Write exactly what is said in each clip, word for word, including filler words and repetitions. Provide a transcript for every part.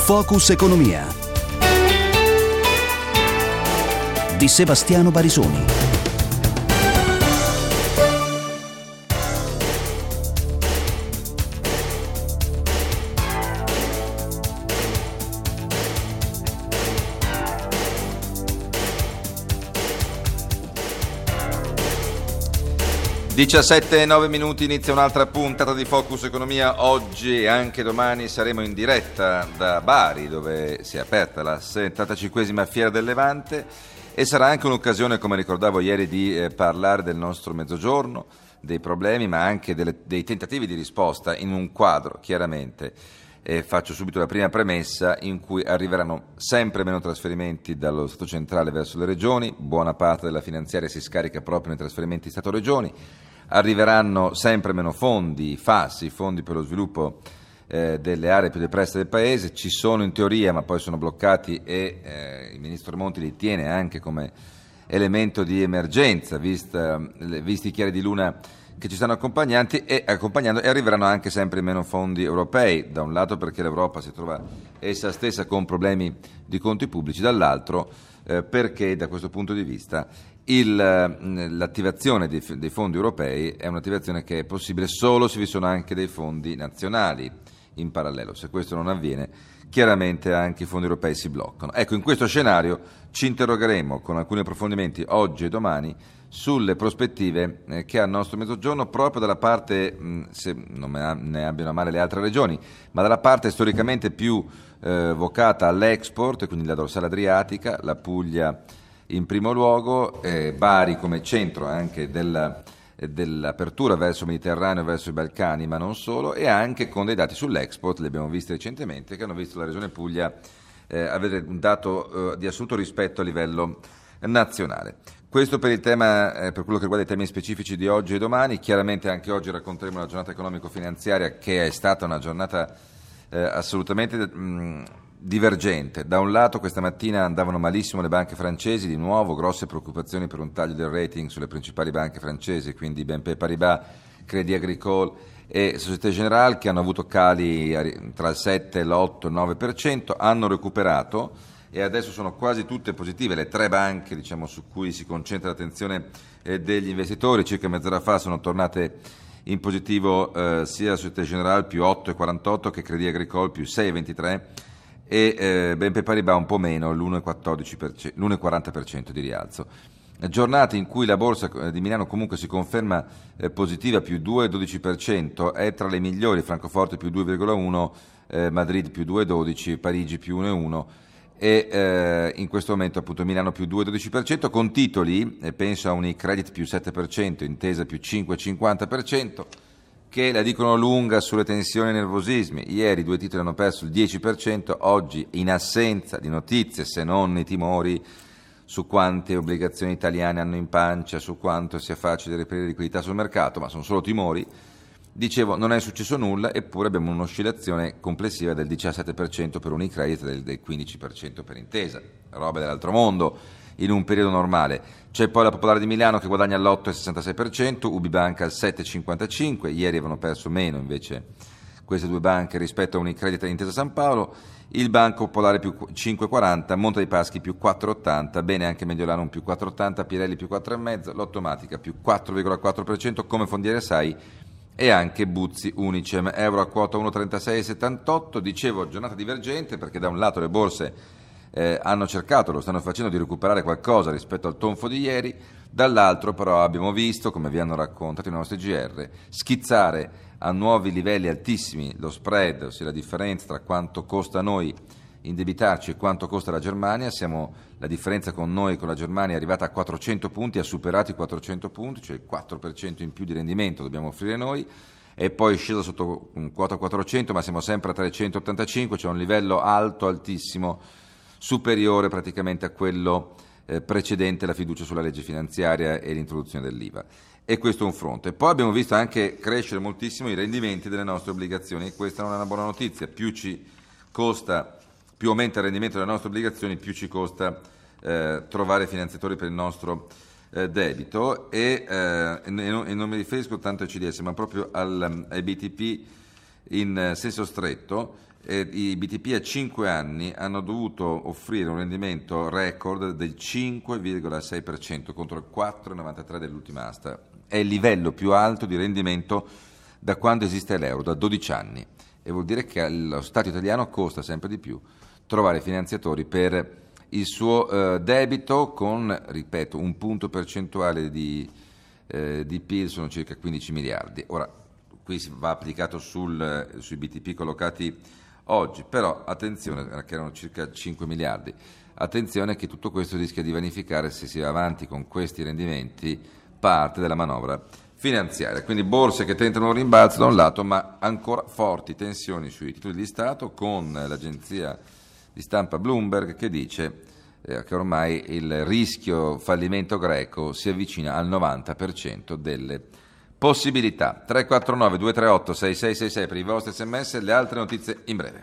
Focus Economia di Sebastiano Barisoni. diciassette e nove minuti, inizia un'altra puntata di Focus Economia. Oggi e anche domani saremo in diretta da Bari, dove si è aperta la settantacinquesima Fiera del Levante, e sarà anche un'occasione, come ricordavo ieri, di eh, parlare del nostro mezzogiorno, dei problemi, ma anche delle, dei tentativi di risposta in un quadro, chiaramente, e faccio subito la prima premessa, in cui arriveranno sempre meno trasferimenti dallo Stato centrale verso le regioni. Buona parte della finanziaria si scarica proprio nei trasferimenti Stato-Regioni. Arriveranno sempre meno fondi, F A S, i fondi per lo sviluppo eh, delle aree più depresse del Paese. Ci sono in teoria, ma poi sono bloccati, e eh, il Ministro Monti li tiene anche come elemento di emergenza, vista, visti i chiari di luna che ci stanno accompagnanti e accompagnando, e arriveranno anche sempre meno fondi europei, da un lato perché l'Europa si trova essa stessa con problemi di conti pubblici, dall'altro eh, perché da questo punto di vista il, l'attivazione dei, dei fondi europei è un'attivazione che è possibile solo se vi sono anche dei fondi nazionali in parallelo. Se questo non avviene, chiaramente anche i fondi europei si bloccano. Ecco, in questo scenario ci interrogheremo con alcuni approfondimenti oggi e domani sulle prospettive eh, che ha il nostro mezzogiorno, proprio dalla parte, mh, se non me ne abbiano a male le altre regioni, ma dalla parte storicamente più eh, vocata all'export, quindi la dorsale adriatica, la Puglia in primo luogo, eh, Bari come centro anche della, eh, dell'apertura verso il Mediterraneo, verso i Balcani, ma non solo, e anche con dei dati sull'export, li abbiamo visti recentemente, che hanno visto la regione Puglia eh, avere un dato eh, di assoluto rispetto a livello nazionale. Questo per il tema, eh, per quello che riguarda i temi specifici di oggi e domani. Chiaramente anche oggi racconteremo la giornata economico-finanziaria, che è stata una giornata eh, assolutamente mh, divergente. Da un lato questa mattina andavano malissimo le banche francesi, di nuovo grosse preoccupazioni per un taglio del rating sulle principali banche francesi, quindi B N P Paribas, Crédit Agricole e Société Générale, che hanno avuto cali tra il sette, l'otto e il nove per cento, hanno recuperato e adesso sono quasi tutte positive le tre banche, diciamo, su cui si concentra l'attenzione eh, degli investitori. Circa mezz'ora fa sono tornate in positivo eh, sia la Société Générale più otto virgola quarantotto che Crédit Agricole più sei virgola ventitré e eh, B N P Paribas un po' meno, l'uno virgola quaranta per cento di rialzo. Giornate in cui la borsa di Milano comunque si conferma eh, positiva, più due virgola dodici per cento, è tra le migliori. Francoforte più due virgola uno, eh, Madrid più due virgola dodici, Parigi più uno virgola uno e eh, in questo momento appunto Milano più due virgola dodici per cento, con titoli, eh, penso a Unicredit più sette per cento, Intesa più cinque virgola cinquanta per cento, che la dicono lunga sulle tensioni e nervosismi. Ieri due titoli hanno perso il dieci per cento, oggi in assenza di notizie, se non i timori su quante obbligazioni italiane hanno in pancia, su quanto sia facile reperire liquidità sul mercato, ma sono solo timori. Dicevo, non è successo nulla, eppure abbiamo un'oscillazione complessiva del diciassette per cento per Unicredit e del quindici per cento per Intesa, roba dell'altro mondo in un periodo normale. C'è poi la Popolare di Milano che guadagna l'otto virgola sessantasei per cento, Ubibanca al sette virgola cinquantacinque per cento, ieri avevano perso meno invece queste due banche rispetto a Unicredit e Intesa San Paolo, il Banco Popolare più cinque virgola quaranta, Monte dei Paschi più quattro virgola ottanta, bene anche Mediolanum più quattro virgola ottanta, Pirelli più quattro virgola cinque, l'Automatica più quattro virgola quattro per cento come Fondiere Sai, e anche Buzzi Unicem, euro a quota uno virgola trentasei virgola settantotto. Dicevo, giornata divergente perché da un lato le borse eh, hanno cercato, lo stanno facendo, di recuperare qualcosa rispetto al tonfo di ieri, dall'altro però abbiamo visto, come vi hanno raccontato i nostri G R, schizzare a nuovi livelli altissimi lo spread, ossia la differenza tra quanto costa a noi indebitarci e quanto costa la Germania. Siamo, la differenza con noi e con la Germania è arrivata a quattrocento punti, ha superato i quattrocento punti, cioè il quattro per cento in più di rendimento dobbiamo offrire noi, e poi è sceso sotto quota quattrocento, ma siamo sempre a trecentottantacinque, cioè un livello alto, altissimo, superiore praticamente a quello eh, precedente la fiducia sulla legge finanziaria e l'introduzione dell'I V A. E questo è un fronte. Poi abbiamo visto anche crescere moltissimo i rendimenti delle nostre obbligazioni, e questa non è una buona notizia. Più ci costa, più aumenta il rendimento delle nostre obbligazioni, più ci costa eh, trovare finanziatori per il nostro eh, debito, e, eh, e, non, e non mi riferisco tanto ai C D S, ma proprio al, ai B T P in senso stretto, eh, i B T P a cinque anni hanno dovuto offrire un rendimento record del cinque virgola sei per cento contro il quattro virgola novantatré dell'ultima asta. È il livello più alto di rendimento da quando esiste l'euro, da dodici anni, e vuol dire che allo Stato italiano costa sempre di più trovare finanziatori per il suo eh, debito con, ripeto, un punto percentuale di, eh, di P I L, sono circa quindici miliardi. Ora, qui si va applicato sul, sui B T P collocati oggi, però attenzione, che erano circa cinque miliardi, attenzione che tutto questo rischia di vanificare, se si va avanti con questi rendimenti, parte della manovra finanziaria. Quindi borse che tentano un rimbalzo da un lato, ma ancora forti tensioni sui titoli di Stato, con l'agenzia di stampa Bloomberg che dice eh, che ormai il rischio fallimento greco si avvicina al novanta per cento delle possibilità. tre quattro nove due tre otto sei sei sei sei per i vostri sms, le altre notizie in breve.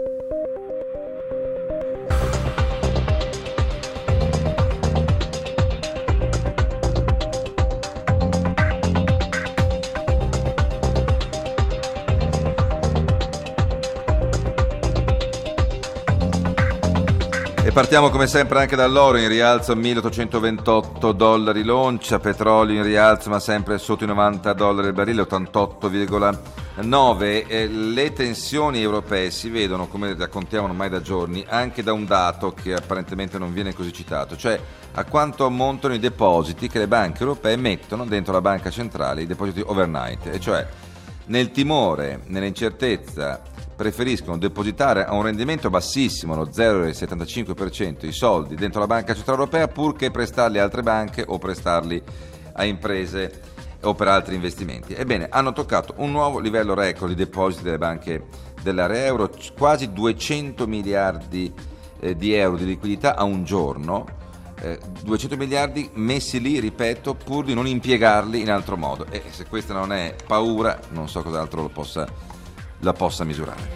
E partiamo come sempre anche dall'oro, in rialzo milleottocentoventotto dollari l'oncia, petrolio in rialzo ma sempre sotto i novanta dollari il barile, ottantotto virgola nove. E le tensioni europee si vedono, come raccontiamo ormai da giorni, anche da un dato che apparentemente non viene così citato, cioè a quanto ammontano i depositi che le banche europee mettono dentro la banca centrale, i depositi overnight, e cioè nel timore, nell'incertezza, preferiscono depositare a un rendimento bassissimo, lo zero virgola settantacinque per cento, i soldi dentro la Banca Centrale Europea, purché prestarli a altre banche o prestarli a imprese o per altri investimenti. Ebbene, hanno toccato un nuovo livello record di depositi delle banche dell'area euro, quasi duecento miliardi eh, di euro di liquidità a un giorno, eh, duecento miliardi messi lì, ripeto, pur di non impiegarli in altro modo. E se questa non è paura, non so cos'altro lo possa la possa misurare.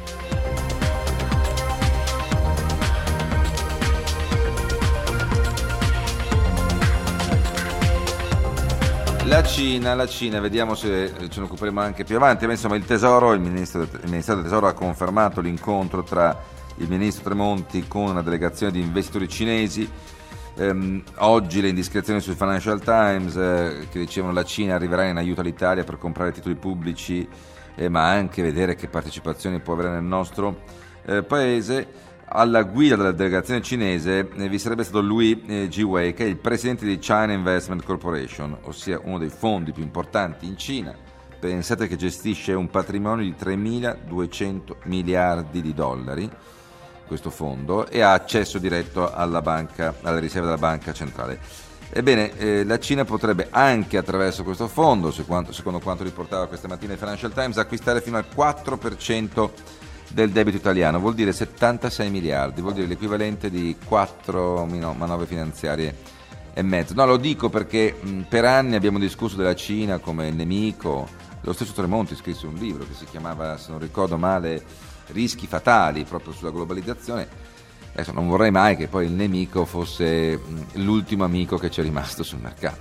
La Cina, la Cina, vediamo se ce ne occuperemo anche più avanti, ma insomma il Tesoro, il, ministro, il Ministero del Tesoro ha confermato l'incontro tra il ministro Tremonti con una delegazione di investitori cinesi. Ehm, oggi le indiscrezioni sul Financial Times eh, che dicevano la Cina arriverà in aiuto all'Italia per comprare titoli pubblici, Eh, ma anche vedere che partecipazioni può avere nel nostro eh, paese. Alla guida della delegazione cinese eh, vi sarebbe stato Louis eh, Jiwei, che è il presidente di China Investment Corporation, ossia uno dei fondi più importanti in Cina. Pensate che gestisce un patrimonio di tremiladuecento miliardi di dollari, questo fondo, e ha accesso diretto alla banca, alla riserva della banca centrale. Ebbene, eh, la Cina potrebbe anche attraverso questo fondo, secondo, secondo quanto riportava questa mattina il Financial Times, acquistare fino al quattro per cento del debito italiano, vuol dire settantasei miliardi, vuol dire l'equivalente di quattro manovre finanziarie e mezzo. No, lo dico perché mh, per anni abbiamo discusso della Cina come nemico. Lo stesso Tremonti scrisse un libro che si chiamava, se non ricordo male, Rischi fatali, proprio sulla globalizzazione. Adesso non vorrei mai che poi il nemico fosse l'ultimo amico che c'è rimasto sul mercato.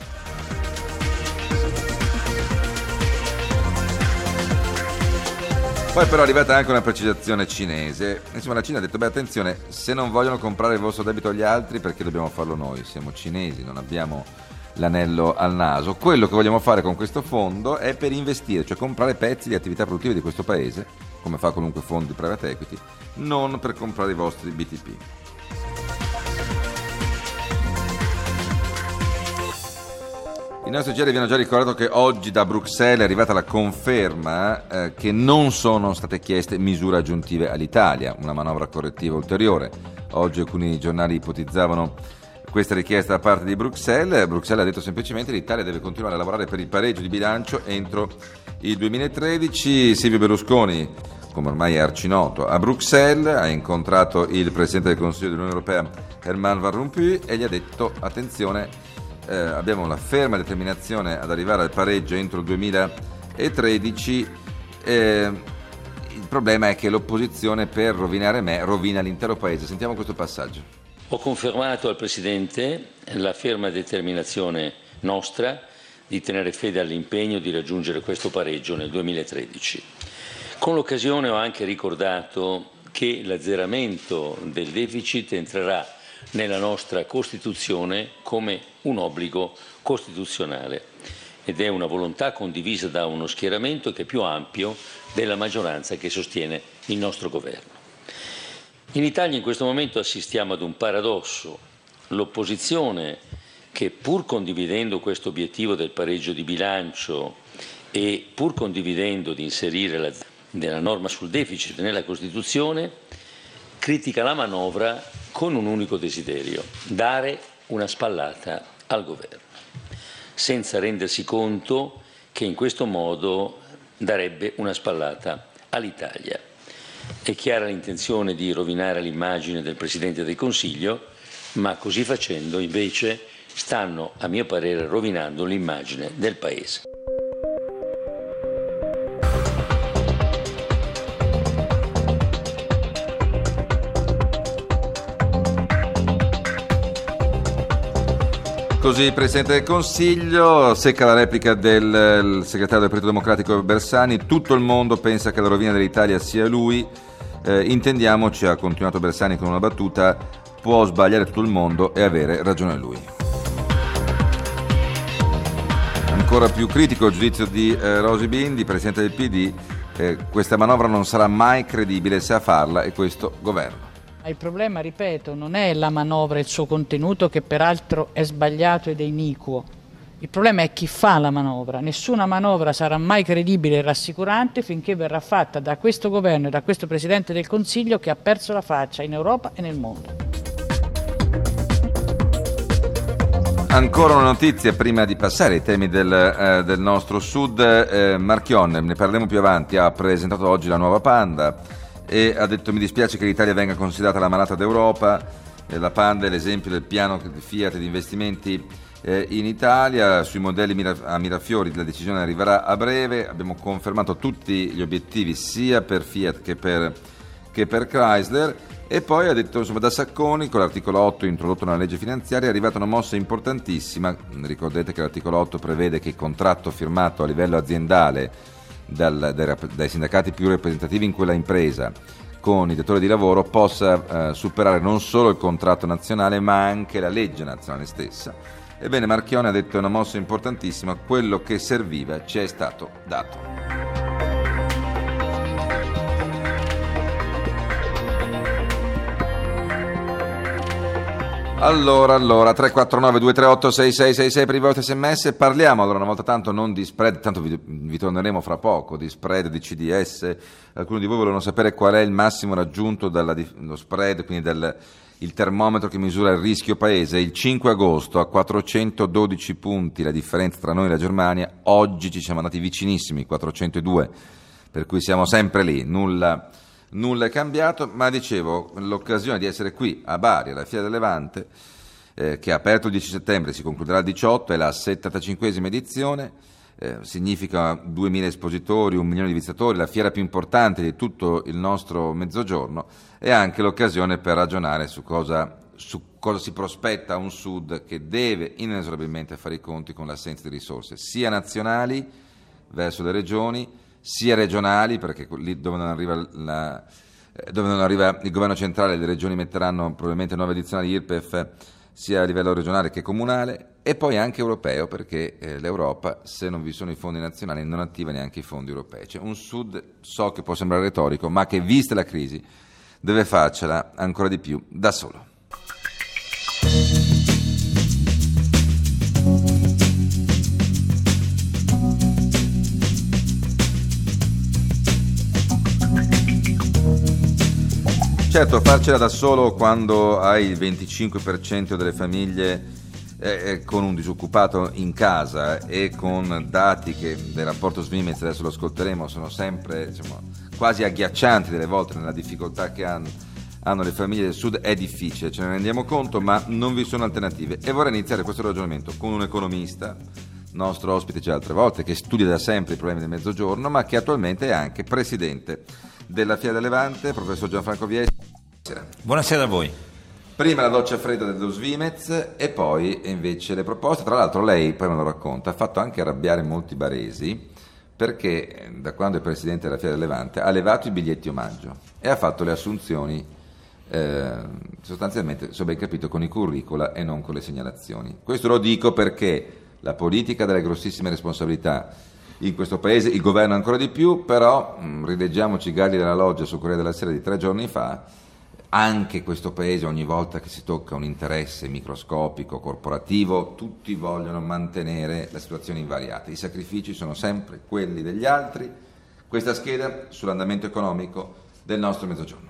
Poi però è arrivata anche una precisazione cinese. Insomma, la Cina ha detto: beh, attenzione, se non vogliono comprare il vostro debito agli altri, perché dobbiamo farlo noi? Siamo cinesi, non abbiamo l'anello al naso. Quello che vogliamo fare con questo fondo è per investire, cioè comprare pezzi di attività produttive di questo paese, come fa qualunque fondo di private equity, non per comprare i vostri B T P. I nostri giorni vi hanno già ricordato che oggi da Bruxelles è arrivata la conferma eh, che non sono state chieste misure aggiuntive all'Italia, una manovra correttiva ulteriore. Oggi alcuni giornali ipotizzavano questa richiesta da parte di Bruxelles. Bruxelles ha detto semplicemente che l'Italia deve continuare a lavorare per il pareggio di bilancio entro il duemilatredici. Silvio Berlusconi, come ormai è arcinoto, a Bruxelles ha incontrato il Presidente del Consiglio dell'Unione Europea Herman Van Rompuy e gli ha detto: attenzione, eh, abbiamo la ferma determinazione ad arrivare al pareggio entro il duemilatredici, eh, il problema è che l'opposizione, per rovinare me, rovina l'intero paese. Sentiamo questo passaggio. Ho confermato al Presidente la ferma determinazione nostra di tenere fede all'impegno di raggiungere questo pareggio nel duemilatredici. Con l'occasione ho anche ricordato che l'azzeramento del deficit entrerà nella nostra Costituzione come un obbligo costituzionale ed è una volontà condivisa da uno schieramento che è più ampio della maggioranza che sostiene il nostro governo. In Italia in questo momento assistiamo ad un paradosso. L'opposizione, che pur condividendo questo obiettivo del pareggio di bilancio e pur condividendo di inserire la, della norma sul deficit nella Costituzione, critica la manovra con un unico desiderio: dare una spallata al governo, senza rendersi conto che in questo modo darebbe una spallata all'Italia. È chiara l'intenzione di rovinare l'immagine del Presidente del Consiglio, ma così facendo invece stanno, a mio parere, rovinando l'immagine del Paese. Così il Presidente del Consiglio, secca la replica del segretario del Partito Democratico Bersani: tutto il mondo pensa che la rovina dell'Italia sia lui, eh, intendiamoci, ha continuato Bersani con una battuta, può sbagliare tutto il mondo e avere ragione lui. Ancora più critico il giudizio di eh, Rosy Bindi, Presidente del P D, eh, questa manovra non sarà mai credibile se a farla è questo governo. Il problema, ripeto, non è la manovra e il suo contenuto, che peraltro è sbagliato ed è iniquo. Il problema è chi fa la manovra. Nessuna manovra sarà mai credibile e rassicurante finché verrà fatta da questo governo e da questo Presidente del Consiglio, che ha perso la faccia in Europa e nel mondo. Ancora una notizia prima di passare ai temi del, eh, del nostro Sud. Eh, Marchion, ne parleremo più avanti, ha presentato oggi la nuova Panda e ha detto: mi dispiace che l'Italia venga considerata la malata d'Europa. Eh, la Panda è l'esempio del piano di Fiat di investimenti eh, in Italia. Sui modelli Mira- a Mirafiori la decisione arriverà a breve. Abbiamo confermato tutti gli obiettivi sia per Fiat che per, che per Chrysler. E poi ha detto, insomma, da Sacconi, con l'articolo otto introdotto nella legge finanziaria è arrivata una mossa importantissima. Ricordate che l'articolo otto prevede che il contratto firmato a livello aziendale Dal, dai, dai sindacati più rappresentativi in quella impresa con i datori di lavoro possa eh, superare non solo il contratto nazionale ma anche la legge nazionale stessa. Ebbene, Marchione ha detto: è una mossa importantissima, quello che serviva ci è stato dato. Allora, allora, tre quattro nove due tre otto sei sei sei sei per i vostri sms. Parliamo allora una volta tanto non di spread, tanto vi, vi torneremo fra poco, di spread, di C D S. Alcuni di voi volevano sapere qual è il massimo raggiunto dallo spread, quindi del, il termometro che misura il rischio paese. Il cinque agosto a quattrocentododici punti la differenza tra noi e la Germania, oggi ci siamo andati vicinissimi, quattrocentodue, per cui siamo sempre lì, nulla... Nulla è cambiato, ma dicevo, l'occasione di essere qui a Bari, alla Fiera del Levante, eh, che ha aperto il dieci settembre, si concluderà il diciotto, è la settantacinquesima edizione, eh, significa duemila espositori, un milione di visitatori, la fiera più importante di tutto il nostro mezzogiorno, e anche l'occasione per ragionare su cosa, su cosa si prospetta un Sud che deve inesorabilmente fare i conti con l'assenza di risorse, sia nazionali verso le regioni, sia regionali, perché lì dove non arriva, la, dove non arriva il governo centrale, le regioni metteranno probabilmente nuove addizionali I R P E F sia a livello regionale che comunale, e poi anche europeo, perché eh, l'Europa, se non vi sono i fondi nazionali, non attiva neanche i fondi europei. Cioè un Sud, so che può sembrare retorico, ma che vista la crisi deve farcela ancora di più da solo. Certo, farcela da solo quando hai il venticinque per cento delle famiglie eh, con un disoccupato in casa e con dati che del rapporto Svimez, adesso lo ascolteremo, sono sempre, diciamo, quasi agghiaccianti delle volte nella difficoltà che hanno, hanno le famiglie del Sud, è difficile, ce ne rendiamo conto, ma non vi sono alternative. E vorrei iniziare questo ragionamento con un economista, nostro ospite già altre volte, che studia da sempre i problemi del Mezzogiorno, ma che attualmente è anche presidente della Fiera del Levante, professor Gianfranco Viesi. Buonasera a voi. Prima la doccia fredda dello Svimez e poi invece le proposte. Tra l'altro lei, poi me lo racconta, ha fatto anche arrabbiare molti baresi perché da quando è presidente della Fiera del Levante ha levato i biglietti omaggio e ha fatto le assunzioni eh, sostanzialmente, se ho ben capito, con i curricula e non con le segnalazioni. Questo lo dico perché la politica ha delle grossissime responsabilità in questo paese, il governo ancora di più, però mh, rileggiamoci i Galli della Loggia sul Corriere della Sera di tre giorni fa. Anche questo paese, ogni volta che si tocca un interesse microscopico, corporativo, tutti vogliono mantenere la situazione invariata. I sacrifici sono sempre quelli degli altri. Questa scheda sull'andamento economico del nostro Mezzogiorno.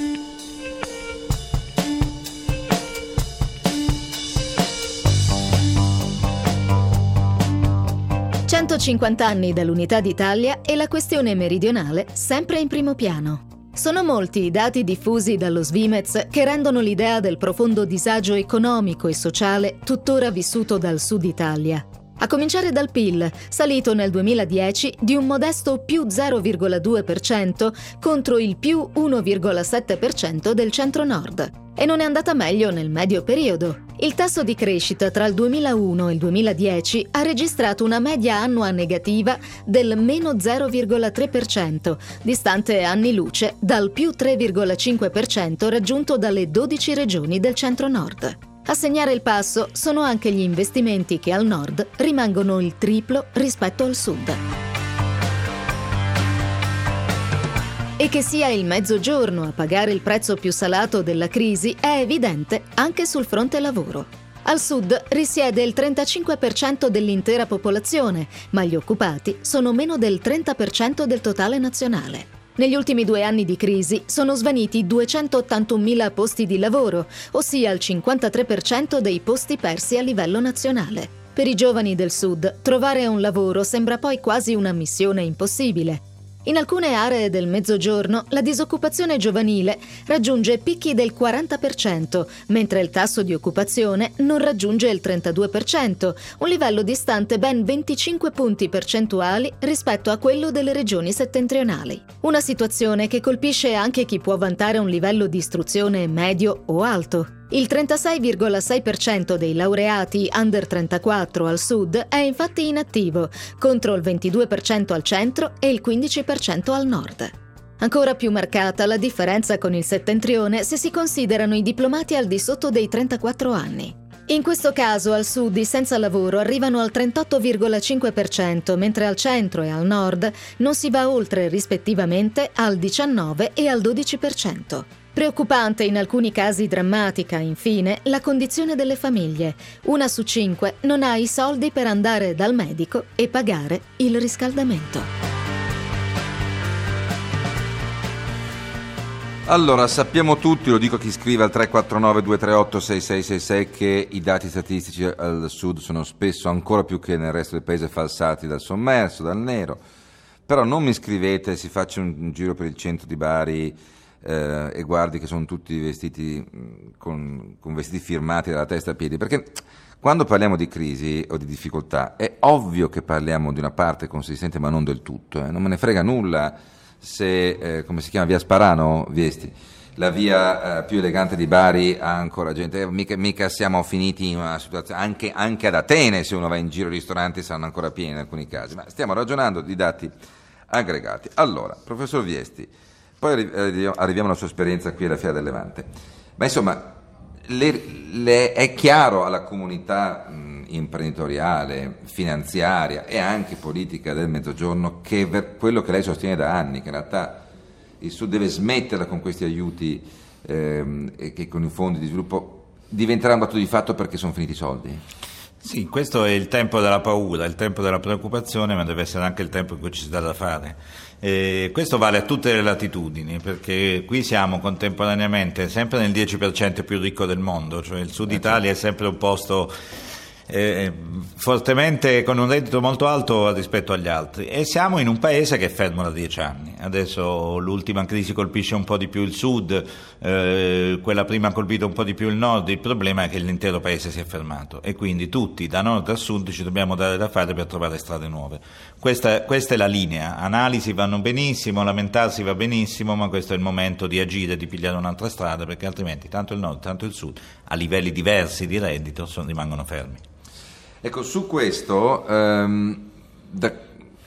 centocinquanta anni dall'Unità d'Italia e la questione meridionale sempre in primo piano. Sono molti i dati diffusi dallo Svimez che rendono l'idea del profondo disagio economico e sociale tuttora vissuto dal Sud Italia. A cominciare dal P I L, salito nel duemiladieci di un modesto più zero virgola due per cento contro il più uno virgola sette per cento del centro-nord. E non è andata meglio nel medio periodo. Il tasso di crescita tra il duemilauno e il duemiladieci ha registrato una media annua negativa del meno zero virgola tre per cento, distante anni luce dal più tre virgola cinque per cento raggiunto dalle dodici regioni del centro-nord. A segnare il passo sono anche gli investimenti che al nord rimangono il triplo rispetto al sud. E che sia il Mezzogiorno a pagare il prezzo più salato della crisi è evidente anche sul fronte lavoro. Al sud risiede il trentacinque per cento dell'intera popolazione, ma gli occupati sono meno del trenta per cento del totale nazionale. Negli ultimi due anni di crisi sono svaniti duecentottantunomila posti di lavoro, ossia il cinquantatré per cento dei posti persi a livello nazionale. Per i giovani del sud, trovare un lavoro sembra poi quasi una missione impossibile. In alcune aree del Mezzogiorno la disoccupazione giovanile raggiunge picchi del quaranta per cento, mentre il tasso di occupazione non raggiunge il trentadue per cento, un livello distante ben venticinque punti percentuali rispetto a quello delle regioni settentrionali. Una situazione che colpisce anche chi può vantare un livello di istruzione medio o alto. Il trentasei virgola sei per cento dei laureati under trentaquattro al sud è infatti inattivo, contro il ventidue per cento al centro e il quindici per cento al nord. Ancora più marcata la differenza con il settentrione se si considerano i diplomati al di sotto dei trentaquattro anni. In questo caso al sud i senza lavoro arrivano al trentotto virgola cinque per cento, mentre al centro e al nord non si va oltre rispettivamente al diciannove e al dodici per cento. Preoccupante, in alcuni casi drammatica, infine, la condizione delle famiglie. Una su cinque non ha i soldi per andare dal medico e pagare il riscaldamento. Allora, sappiamo tutti, lo dico a chi scrive al tre quattro nove due tre otto sei sei sei sei, che i dati statistici al sud sono spesso, ancora più che nel resto del paese, falsati dal sommerso, dal nero. Però non mi scrivete, si faccia un, un giro per il centro di Bari eh, e guardi che sono tutti vestiti con, con vestiti firmati dalla testa a piedi, perché quando parliamo di crisi o di difficoltà è ovvio che parliamo di una parte consistente, ma non del tutto. Eh. Non me ne frega nulla se, eh, come si chiama, via Sparano, Viesti, la via eh, più elegante di Bari ha ancora gente, eh, mica, mica siamo finiti in una situazione, anche, anche ad Atene se uno va in giro ai ristoranti saranno ancora pieni in alcuni casi, ma stiamo ragionando di dati aggregati. Allora, professor Viesti, poi arriviamo alla sua esperienza qui alla Fiera del Levante, ma insomma le, le, è chiaro alla comunità mh, imprenditoriale, finanziaria e anche politica del Mezzogiorno che per quello che lei sostiene da anni, che in realtà il Sud deve smetterla con questi aiuti ehm, e che con i fondi di sviluppo diventerà un dato di fatto perché sono finiti i soldi? Sì, questo è il tempo della paura, il tempo della preoccupazione, ma deve essere anche il tempo in cui ci si dà da fare. E questo vale a tutte le latitudini, perché qui siamo contemporaneamente sempre nel dieci per cento più ricco del mondo, cioè il Sud Italia è sempre un posto Eh, fortemente con un reddito molto alto rispetto agli altri, e siamo in un paese che è fermo da dieci anni. Adesso l'ultima crisi colpisce un po' di più il sud, eh, quella prima ha colpito un po' di più il nord. Il problema è che l'intero paese si è fermato e quindi tutti da nord a sud ci dobbiamo dare da fare per trovare strade nuove. Questa, questa è la linea. Analisi vanno benissimo, lamentarsi va benissimo, ma questo è il momento di agire, di pigliare un'altra strada, perché altrimenti tanto il nord tanto il sud a livelli diversi di reddito sono, rimangono fermi. Ecco, su questo, ehm, da,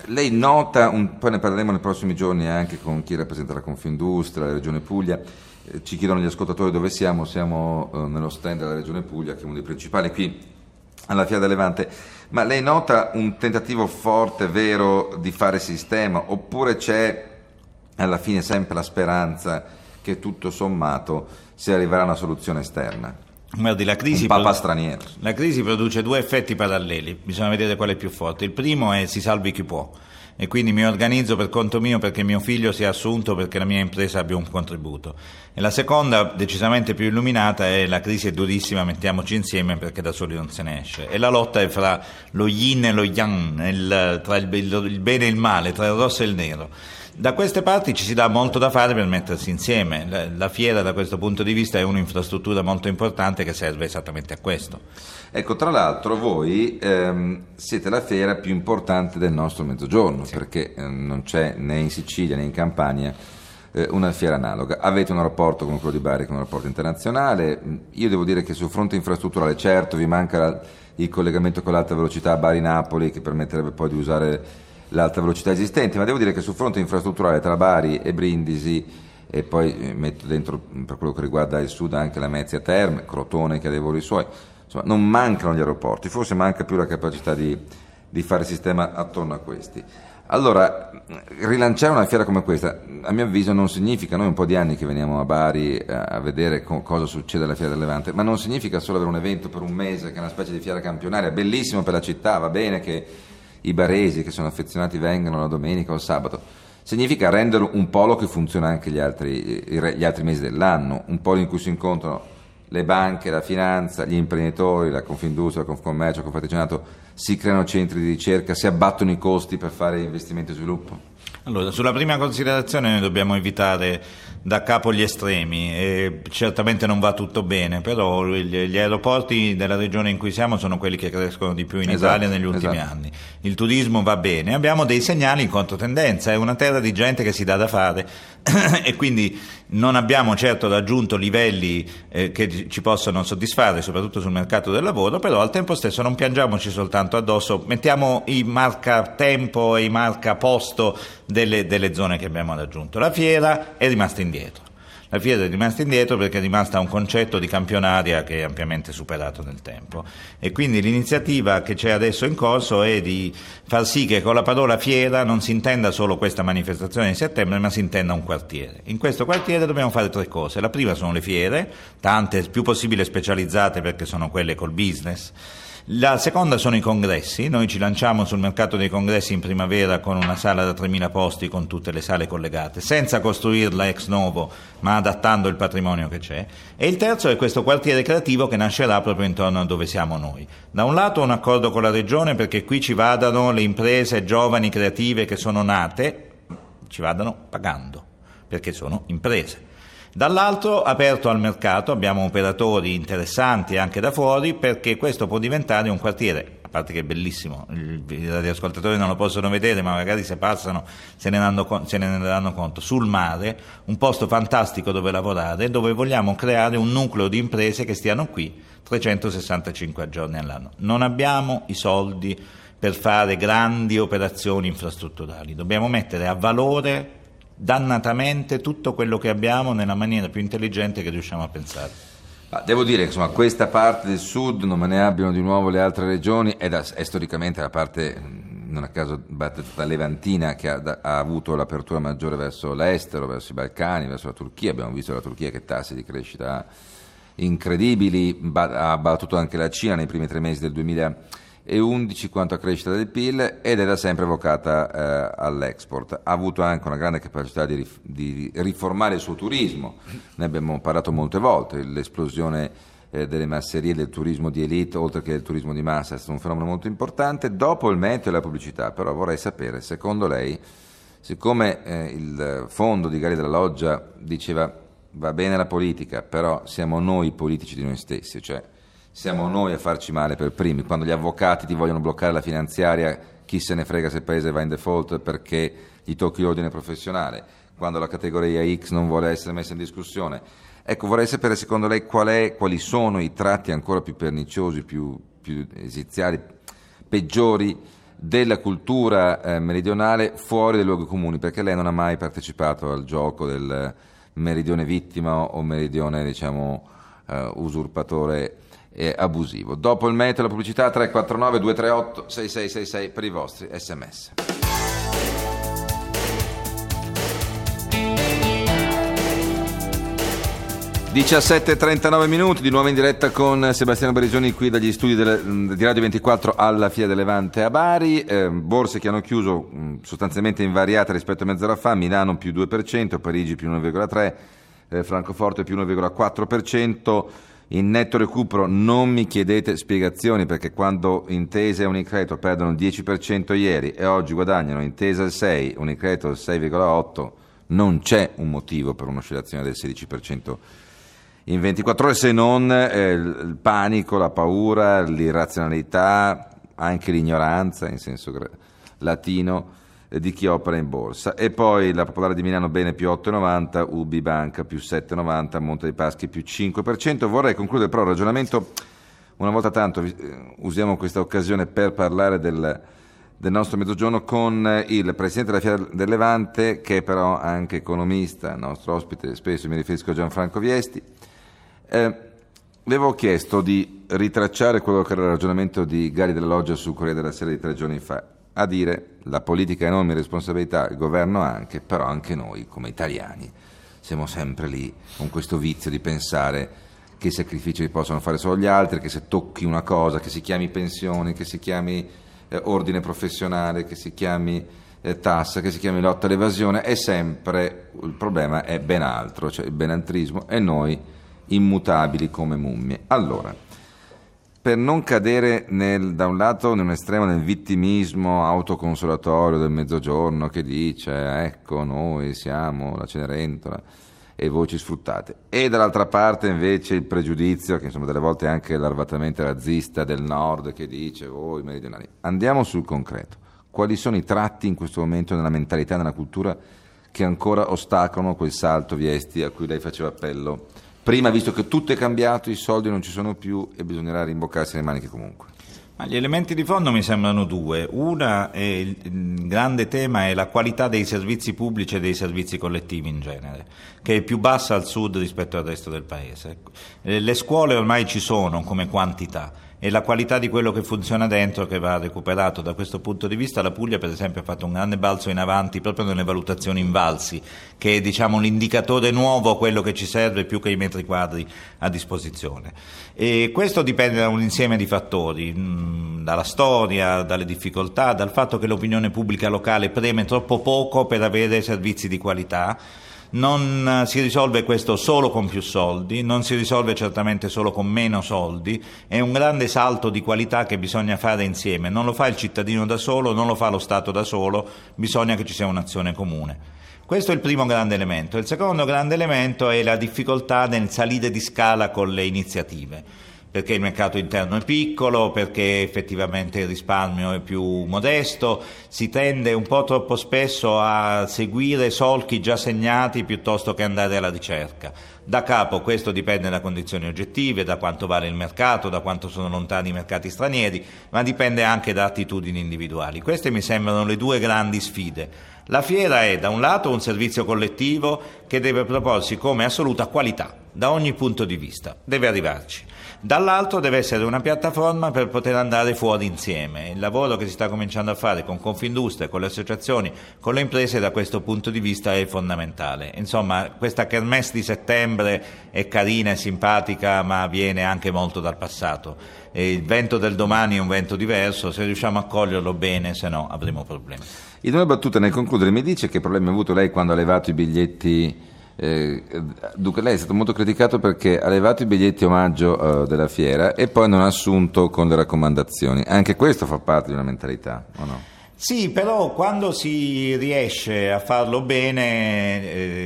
lei nota, un, poi ne parleremo nei prossimi giorni anche con chi rappresenta la Confindustria, la Regione Puglia, eh, ci chiedono gli ascoltatori dove siamo, siamo eh, nello stand della Regione Puglia, che è uno dei principali qui alla Fiera del Levante, ma lei nota un tentativo forte, vero, di fare sistema, oppure c'è alla fine sempre la speranza che tutto sommato si arriverà a una soluzione esterna? Guardi, la crisi, un papa produ- straniero. La crisi produce due effetti paralleli, bisogna vedere quale è più forte. Il primo è si salvi chi può, e quindi mi organizzo per conto mio perché mio figlio sia assunto, perché la mia impresa abbia un contributo. E la seconda, decisamente più illuminata, è la crisi è durissima, mettiamoci insieme perché da soli non se ne esce. E la lotta è fra lo yin e lo yang, il, tra il, il, il bene e il male, tra il rosso e il nero. Da queste parti ci si dà molto da fare per mettersi insieme. La, la fiera da questo punto di vista è un'infrastruttura molto importante che serve esattamente a questo. Ecco, tra l'altro voi ehm, siete la fiera più importante del nostro mezzogiorno, sì, perché eh, non c'è né in Sicilia né in Campania eh, una fiera analoga. Avete un rapporto con quello di Bari, con un rapporto internazionale. Io devo dire che sul fronte infrastrutturale, certo, vi manca la, il collegamento con l'alta velocità Bari-Napoli, che permetterebbe poi di usare l'alta velocità esistente, ma devo dire che sul fronte infrastrutturale tra Bari e Brindisi, e poi metto dentro per quello che riguarda il sud anche la Mezzia Terme, Crotone che ha dei voli suoi, insomma non mancano gli aeroporti, forse manca più la capacità di, di fare sistema attorno a questi. Allora, rilanciare una fiera come questa, a mio avviso, non significa, noi un po' di anni che veniamo a Bari a vedere co- cosa succede alla Fiera del Levante, ma non significa solo avere un evento per un mese che è una specie di fiera campionaria, bellissimo per la città, va bene che i baresi che sono affezionati vengano la domenica o il sabato, significa rendere un polo che funziona anche gli altri, gli altri mesi dell'anno, un polo in cui si incontrano le banche, la finanza, gli imprenditori, la Confindustria, il Confcommercio, il Confartigianato, si creano centri di ricerca, si abbattono i costi per fare investimento e sviluppo. Allora, sulla prima considerazione noi dobbiamo evitare da capo gli estremi, e certamente non va tutto bene, però gli aeroporti della regione in cui siamo sono quelli che crescono di più in esatto, Italia negli ultimi esatto. anni. Il turismo va bene, abbiamo dei segnali in controtendenza, è una terra di gente che si dà da fare e quindi non abbiamo certo raggiunto livelli eh, che ci possano soddisfare, soprattutto sul mercato del lavoro, però al tempo stesso non piangiamoci soltanto addosso, mettiamo i marca tempo e i marca posto delle, delle zone che abbiamo raggiunto. La fiera è rimasta indietro. La fiera è rimasta indietro perché è rimasta un concetto di campionaria che è ampiamente superato nel tempo, e quindi l'iniziativa che c'è adesso in corso è di far sì che con la parola fiera non si intenda solo questa manifestazione di settembre, ma si intenda un quartiere. In questo quartiere dobbiamo fare tre cose. La prima sono le fiere, tante, più possibile specializzate perché sono quelle col business. La seconda sono i congressi, noi ci lanciamo sul mercato dei congressi in primavera con una sala da tremila posti con tutte le sale collegate, senza costruirla ex novo ma adattando il patrimonio che c'è. E il terzo è questo quartiere creativo che nascerà proprio intorno a dove siamo noi. Da un lato un accordo con la regione perché qui ci vadano le imprese giovani creative che sono nate, ci vadano pagando, perché sono imprese. Dall'altro aperto al mercato, abbiamo operatori interessanti anche da fuori, perché questo può diventare un quartiere, a parte che è bellissimo, i radioascoltatori non lo possono vedere ma magari se passano se ne, danno, se ne renderanno conto, sul mare, un posto fantastico dove lavorare, dove vogliamo creare un nucleo di imprese che stiano qui trecentosessantacinque giorni all'anno. Non abbiamo i soldi per fare grandi operazioni infrastrutturali, dobbiamo mettere a valore dannatamente tutto quello che abbiamo nella maniera più intelligente che riusciamo a pensare. Ma devo dire che insomma, questa parte del sud, non me ne abbiano di nuovo le altre regioni, è, da, è storicamente la parte, non a caso battezzata levantina, che ha, ha avuto l'apertura maggiore verso l'estero, verso i Balcani, verso la Turchia. Abbiamo visto la Turchia che tassi di crescita ha incredibili, ha battuto anche la Cina nei primi tre mesi del duemilaundici quanto a crescita del P I L, ed è da sempre vocata eh, all'export. Ha avuto anche una grande capacità di, rif- di riformare il suo turismo, ne abbiamo parlato molte volte, l'esplosione eh, delle masserie, del turismo di elite oltre che del turismo di massa è stato un fenomeno molto importante. Dopo il meteo e la pubblicità, però vorrei sapere, secondo lei, siccome eh, il fondo di Galli della Loggia diceva va bene la politica, però siamo noi politici di noi stessi, cioè siamo noi a farci male per primi. Quando gli avvocati ti vogliono bloccare la finanziaria, chi se ne frega se il paese va in default perché gli tocchi l'ordine professionale, quando la categoria X non vuole essere messa in discussione. Ecco, vorrei sapere secondo lei qual è, quali sono i tratti ancora più perniciosi, più, più esiziali, peggiori della cultura eh, meridionale fuori dai luoghi comuni, perché lei non ha mai partecipato al gioco del meridione vittima o meridione, diciamo, eh, usurpatore e abusivo. Dopo il meteo, la pubblicità. Tre quattro nove due tre otto sei sei sei sei per i vostri sms. diciassette e trentanove minuti, di nuovo in diretta con Sebastiano Barisoni qui dagli studi del, di Radio ventiquattro alla Fiera del Levante a Bari. Eh, borse che hanno chiuso mh, sostanzialmente invariate rispetto a mezz'ora fa. Milano più due per cento, Parigi più uno virgola tre per cento, eh, Francoforte più uno virgola quattro per cento. In netto recupero non mi chiedete spiegazioni, perché quando Intesa e Unicredito perdono il dieci per cento ieri e oggi guadagnano Intesa il sei per cento, Unicredito il sei virgola otto per cento, non c'è un motivo per un'oscillazione del sedici per cento in ventiquattro ore, se non eh, il panico, la paura, l'irrazionalità, anche l'ignoranza in senso latino eh, di chi opera in borsa. E poi la Popolare di Milano bene più otto virgola novanta, Ubi Banca più sette virgola novanta, Monte dei Paschi più cinque per cento. Vorrei concludere però il ragionamento, una volta tanto eh, usiamo questa occasione per parlare del, del nostro mezzogiorno con il Presidente della Fiera del Levante, che è però anche economista, nostro ospite spesso, mi riferisco a Gianfranco Viesti. Eh, le avevo chiesto di ritracciare quello che era il ragionamento di Gari della Loggia sul Corriere della Sera di tre giorni fa, a dire: la politica ha enormi responsabilità, il governo anche, però anche noi come italiani siamo sempre lì con questo vizio di pensare che i sacrifici li possono fare solo gli altri, che se tocchi una cosa, che si chiami pensioni, che si chiami eh, ordine professionale, che si chiami eh, tassa, che si chiami lotta all'evasione, è sempre, il problema è ben altro, cioè il benaltrismo, e noi immutabili come mummie. Allora, per non cadere nel, da un lato in un estremo nel vittimismo autoconsolatorio del mezzogiorno che dice ecco noi siamo la Cenerentola e voci sfruttate, e dall'altra parte invece il pregiudizio, che insomma delle volte è anche larvatamente razzista, del nord, che dice voi meridionali. Andiamo sul concreto. Quali sono i tratti in questo momento nella mentalità, nella cultura, che ancora ostacolano quel salto, Viesti, a cui lei faceva appello prima, visto che tutto è cambiato, i soldi non ci sono più e bisognerà rimboccarsi le maniche comunque? Ma gli elementi di fondo mi sembrano due. Una è il, il grande tema è la qualità dei servizi pubblici e dei servizi collettivi in genere, che è più bassa al sud rispetto al resto del paese. Le scuole ormai ci sono come quantità, e la qualità di quello che funziona dentro che va recuperato. Da questo punto di vista la Puglia per esempio ha fatto un grande balzo in avanti proprio nelle valutazioni invalsi, che è diciamo l'indicatore nuovo, quello che ci serve più che i metri quadri a disposizione. E questo dipende da un insieme di fattori, mh, dalla storia, dalle difficoltà, dal fatto che l'opinione pubblica locale preme troppo poco per avere servizi di qualità. Non si risolve questo solo con più soldi, non si risolve certamente solo con meno soldi, è un grande salto di qualità che bisogna fare insieme, non lo fa il cittadino da solo, non lo fa lo Stato da solo, bisogna che ci sia un'azione comune. Questo è il primo grande elemento. Il secondo grande elemento è la difficoltà nel salire di scala con le iniziative, perché il mercato interno è piccolo, perché effettivamente il risparmio è più modesto, si tende un po' troppo spesso a seguire solchi già segnati piuttosto che andare alla ricerca. Da capo questo dipende da condizioni oggettive, da quanto vale il mercato, da quanto sono lontani i mercati stranieri, ma dipende anche da attitudini individuali. Queste mi sembrano le due grandi sfide. La fiera è da un lato un servizio collettivo che deve proporsi come assoluta qualità da ogni punto di vista, deve arrivarci. Dall'altro deve essere una piattaforma per poter andare fuori insieme. Il lavoro che si sta cominciando a fare con Confindustria, con le associazioni, con le imprese da questo punto di vista è fondamentale. Insomma, questa kermesse di settembre è carina e simpatica, ma viene anche molto dal passato. E il vento del domani è un vento diverso, se riusciamo a coglierlo bene, se no avremo problemi. In due battute nel concludere, mi dice che problemi ha avuto lei quando ha levato i biglietti? Eh, dunque lei è stato molto criticato perché ha levato i biglietti omaggio eh, della fiera e poi non ha assunto con le raccomandazioni. Anche questo fa parte di una mentalità, o no? Sì, però quando si riesce a farlo bene eh,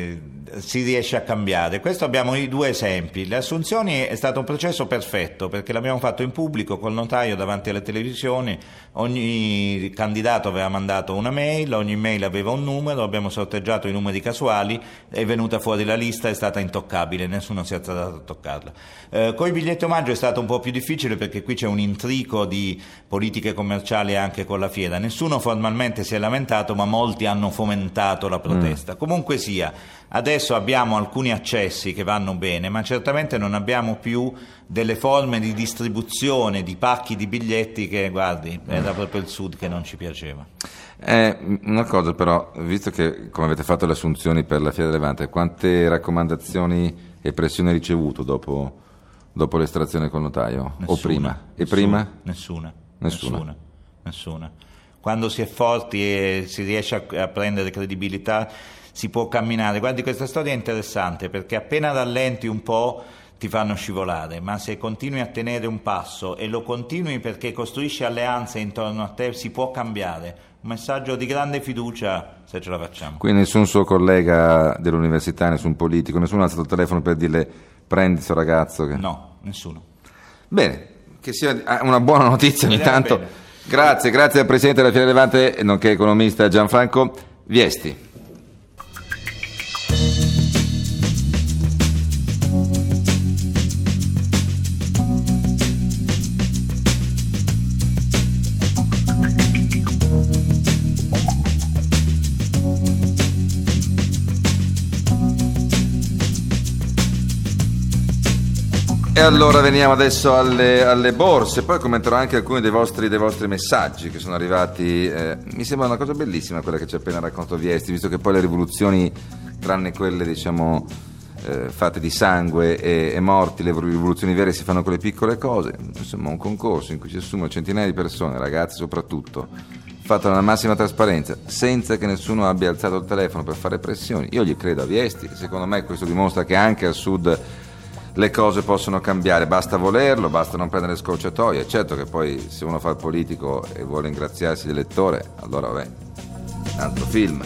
si riesce a cambiare. Questo abbiamo i due esempi. Le assunzioni è stato un processo perfetto perché l'abbiamo fatto in pubblico col notaio davanti alle televisioni, ogni candidato aveva mandato una mail, ogni mail aveva un numero, abbiamo sorteggiato i numeri casuali, è venuta fuori la lista, è stata intoccabile, nessuno si è azzardato a toccarla. Eh, con i biglietti omaggio è stato un po' più difficile perché qui c'è un intrico di politiche commerciali anche con la fiera, nessuno formalmente si è lamentato ma molti hanno fomentato la protesta. Mm. Comunque sia, adesso abbiamo alcuni accessi che vanno bene, ma certamente non abbiamo più delle forme di distribuzione di pacchi di biglietti che, guardi, era proprio il Sud che non ci piaceva. Eh, una cosa però, visto che come avete fatto le assunzioni per la Fiera del Levante, quante raccomandazioni e pressioni hai ricevuto dopo, dopo l'estrazione col notaio? Nessuna, o prima? E nessuna, prima? Nessuna, Nessuna. Nessuna. Nessuna. Quando si è forti e si riesce a, a prendere credibilità si può camminare. Guardi, questa storia è interessante perché appena rallenti un po' ti fanno scivolare, ma se continui a tenere un passo e lo continui perché costruisci alleanze intorno a te, si può cambiare. Un messaggio di grande fiducia se ce la facciamo. Quindi nessun suo collega dell'università, nessun politico, nessuno ha alzato il telefono per dirle prendi questo ragazzo? Che... No, nessuno. Bene, che sia una buona notizia ogni tanto. Bene. Grazie, grazie al Presidente della Fiera Levante, nonché economista Gianfranco Viesti. E allora veniamo adesso alle, alle borse, poi commenterò anche alcuni dei vostri, dei vostri messaggi che sono arrivati. Eh, mi sembra una cosa bellissima quella che ci ha appena raccontato Viesti, visto che poi le rivoluzioni, tranne quelle diciamo eh, fatte di sangue e, e morti, le rivoluzioni vere si fanno con le piccole cose. Insomma, un concorso in cui si assumono centinaia di persone, ragazzi soprattutto, fatto nella massima trasparenza, senza che nessuno abbia alzato il telefono per fare pressioni. Io gli credo a Viesti, secondo me questo dimostra che anche al Sud le cose possono cambiare, basta volerlo, basta non prendere scorciatoie. Certo che poi se uno fa il politico e vuole ingraziarsi l'elettore, allora vabbè, altro film.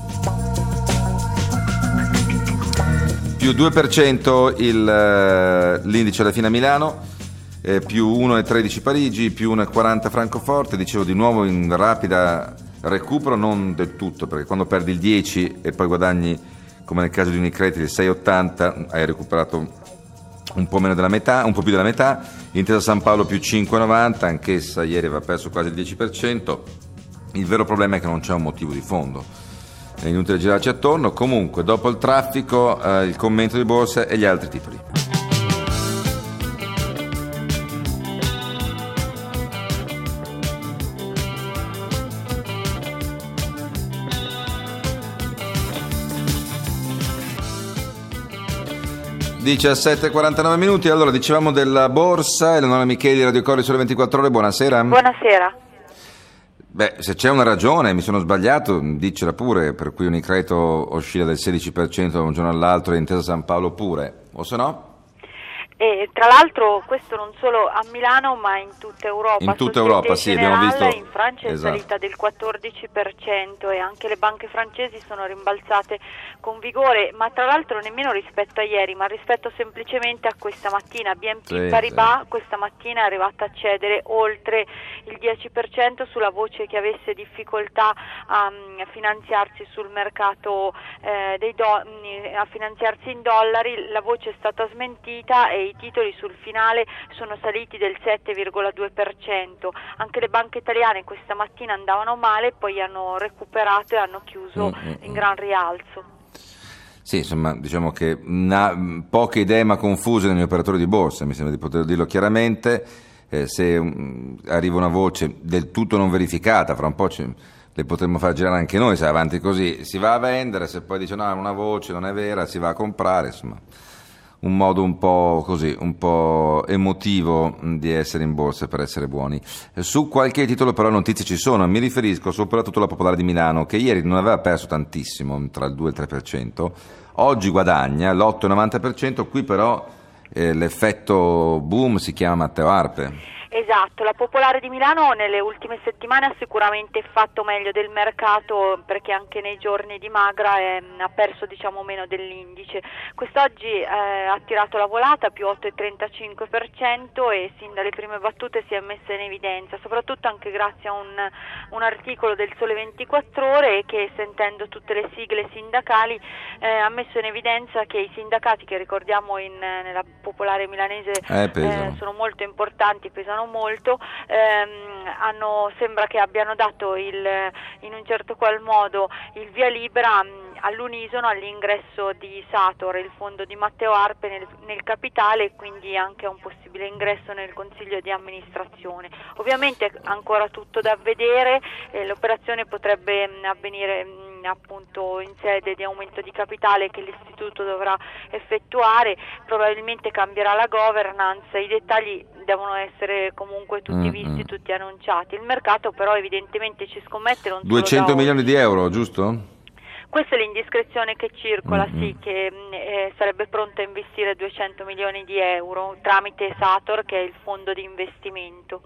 Più due per cento il, l'indice alla fine a Milano, eh, più uno virgola tredici Parigi, più uno virgola quaranta Francoforte, dicevo di nuovo in rapida recupero, non del tutto, perché quando perdi il dieci e poi guadagni, come nel caso di Unicredit, il sei virgola ottanta, hai recuperato un po' meno della metà, un po' più della metà. Intesa San Paolo più cinque virgola novanta, anch'essa ieri aveva perso quasi il dieci per cento. Il vero problema è che non c'è un motivo di fondo, è inutile girarci attorno. Comunque dopo il traffico, eh, il commento di borsa e gli altri titoli. diciassette e quarantanove minuti, allora dicevamo della borsa. Eleonora Micheli, Radio Corri Sole ventiquattro Ore, buonasera. Buonasera. Beh, se c'è una ragione, mi sono sbagliato, dicela pure, per cui Unicredit oscilla del sedici per cento da un giorno all'altro e Intesa San Paolo pure, o se no? E tra l'altro questo non solo a Milano ma in tutta Europa. In tutta Europa, sì, abbiamo visto. In Francia è esatto. salita del quattordici per cento e anche le banche francesi sono rimbalzate con vigore, ma tra l'altro nemmeno rispetto a ieri, ma rispetto semplicemente a questa mattina. B N P sì, Paribas sì. questa mattina è arrivata a cedere oltre il dieci per cento sulla voce che avesse difficoltà a, a finanziarsi sul mercato eh, dei do, a finanziarsi in dollari. La voce è stata smentita e i titoli sul finale sono saliti del sette virgola due per cento. Anche le banche italiane questa mattina andavano male, poi hanno recuperato e hanno chiuso mm-hmm. in gran rialzo. Sì, insomma, diciamo che na, poche idee ma confuse negli operatori di borsa, mi sembra di poter dirlo chiaramente. Eh, se um, arriva una voce del tutto non verificata, fra un po' ci, le potremmo far girare anche noi, se avanti così si va a vendere, se poi dice no, una voce non è vera, si va a comprare, insomma. Un modo un po' così, un po' emotivo di essere in borsa per essere buoni. Su qualche titolo però notizie ci sono, mi riferisco soprattutto alla Popolare di Milano, che ieri non aveva perso tantissimo, tra il due e il tre per cento, oggi guadagna l'otto virgola novanta per cento, qui però eh, l'effetto boom si chiama Matteo Arpe. Esatto, la Popolare di Milano nelle ultime settimane ha sicuramente fatto meglio del mercato, perché anche nei giorni di magra eh, ha perso diciamo meno dell'indice. Quest'oggi eh, ha tirato la volata più otto virgola trentacinque per cento e sin dalle prime battute si è messa in evidenza, soprattutto anche grazie a un, un articolo del Sole ventiquattro Ore che, sentendo tutte le sigle sindacali, eh, ha messo in evidenza che i sindacati, che ricordiamo in, nella Popolare milanese eh, eh, sono molto importanti, pesano molto, ehm, hanno, sembra che abbiano dato il, in un certo qual modo il via libera mh, all'unisono all'ingresso di Sator, il fondo di Matteo Arpe, nel, nel capitale, e quindi anche a un possibile ingresso nel consiglio di amministrazione. Ovviamente ancora tutto da vedere, eh, l'operazione potrebbe mh, avvenire mh, appunto in sede di aumento di capitale che l'istituto dovrà effettuare, probabilmente cambierà la governance, i dettagli devono essere comunque tutti visti, mm-hmm. tutti annunciati. Il mercato però evidentemente ci scommette non duecento solo da milioni oggi. di euro, giusto? Questa è l'indiscrezione che circola, mm-hmm. sì, che eh, sarebbe pronto a investire duecento milioni di euro tramite Sator, che è il fondo di investimento.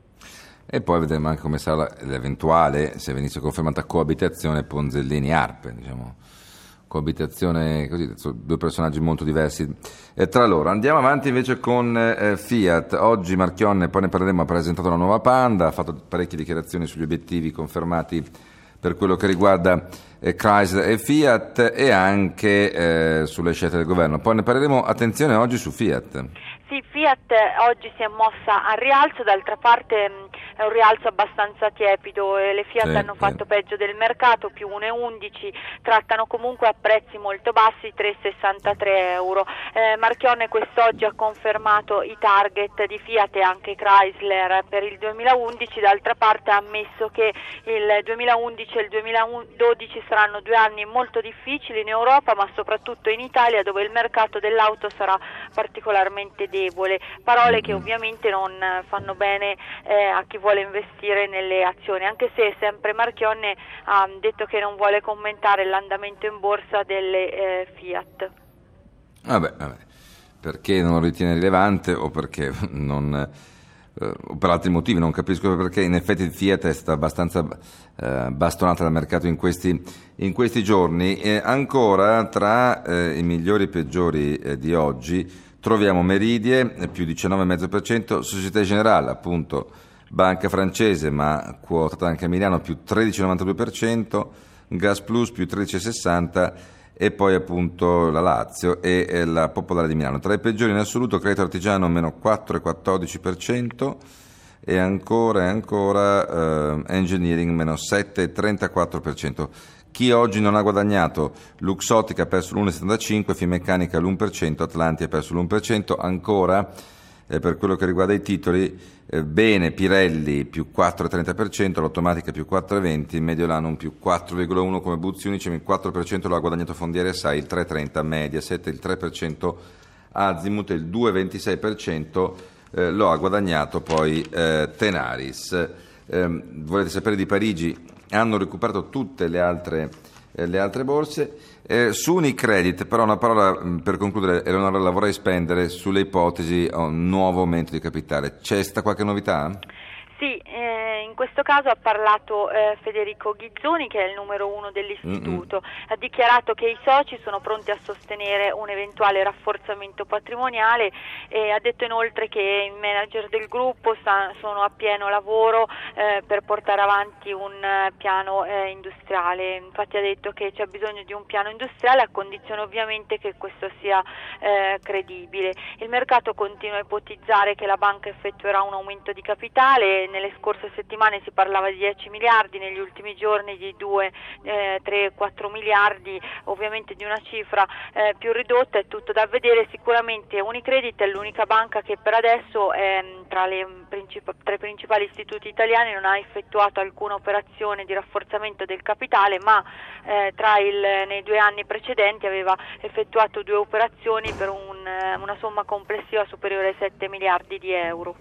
E poi vedremo anche come sarà l'eventuale, se venisse confermata, coabitazione Ponzellini-Arpe, diciamo, coabitazione così, due personaggi molto diversi eh, tra loro. Andiamo avanti invece con eh, Fiat. Oggi Marchionne, poi ne parleremo, ha presentato la nuova Panda, ha fatto parecchie dichiarazioni sugli obiettivi confermati per quello che riguarda eh, Chrysler e Fiat, e anche eh, sulle scelte del governo. Poi ne parleremo, attenzione, oggi su Fiat. Sì, Fiat oggi si è mossa al rialzo, d'altra parte mh, è un rialzo abbastanza tiepido, e le Fiat sì, hanno sì. fatto peggio del mercato, più uno virgola undici, trattano comunque a prezzi molto bassi, tre virgola sessantatré euro. Eh, Marchionne quest'oggi ha confermato i target di Fiat e anche Chrysler per il duemilaundici, d'altra parte ha ammesso che il duemilaundici e il duemiladodici saranno due anni molto difficili in Europa, ma soprattutto in Italia, dove il mercato dell'auto sarà particolarmente debole, parole che ovviamente non fanno bene eh, a chi vuole investire nelle azioni, anche se sempre Marchionne ha detto che non vuole commentare l'andamento in borsa delle eh, Fiat. Vabbè, vabbè, perché non lo ritiene rilevante o perché non, eh, o per altri motivi, non capisco perché. In effetti Fiat è stata abbastanza eh, bastonata dal mercato in questi, in questi giorni. E ancora tra eh, i migliori e i peggiori eh, di oggi troviamo Meridie, più diciannove virgola cinque per cento, Société Générale, appunto banca francese ma quotata anche a Milano, più tredici virgola novantadue per cento, Gas Plus più tredici virgola sessanta per cento, e poi appunto la Lazio e, e la Popolare di Milano. Tra i peggiori in assoluto Credito Artigiano meno quattro virgola quattordici per cento, e ancora e ancora eh, Engineering meno sette virgola trentaquattro per cento. Chi oggi non ha guadagnato? Luxottica ha perso l'uno virgola settantacinque per cento, Finmeccanica l'uno per cento, Atlanti ha perso l'uno per cento. Ancora, eh, per quello che riguarda i titoli, eh, bene, Pirelli più quattro virgola trenta per cento, l'Automatica più quattro virgola venti per cento, Mediolanum più quattro virgola uno per cento, come Buzzi Unicem il quattro per cento lo ha guadagnato Fondiere Assai, il tre virgola trenta per cento Mediaset, il tre per cento Azimut, il due virgola ventisei per cento eh, lo ha guadagnato poi eh, Tenaris. Eh, volete sapere di Parigi? Hanno recuperato tutte le altre, eh, le altre borse. Eh, su Unicredit, però, una parola mh, per concludere, Eleonora, la vorrei spendere sulle ipotesi a un nuovo aumento di capitale. C'è sta qualche novità? Sì, eh, in questo caso ha parlato eh, Federico Ghizzoni, che è il numero uno dell'istituto. Mm-hmm. Ha dichiarato che i soci sono pronti a sostenere un eventuale rafforzamento patrimoniale, e ha detto inoltre che i manager del gruppo sta, sono a pieno lavoro eh, per portare avanti un uh, piano eh, industriale. Infatti ha detto che c'è bisogno di un piano industriale, a condizione ovviamente che questo sia eh, credibile. Il mercato continua a ipotizzare che la banca effettuerà un aumento di capitale. Nelle scorse settimane si parlava di dieci miliardi, negli ultimi giorni di due, tre, quattro miliardi, ovviamente di una cifra eh, più ridotta. È tutto da vedere. Sicuramente Unicredit è l'unica banca che per adesso eh, tra, le princip- tra i principali istituti italiani non ha effettuato alcuna operazione di rafforzamento del capitale, ma eh, tra il, nei due anni precedenti aveva effettuato due operazioni per un, una somma complessiva superiore ai sette miliardi di euro.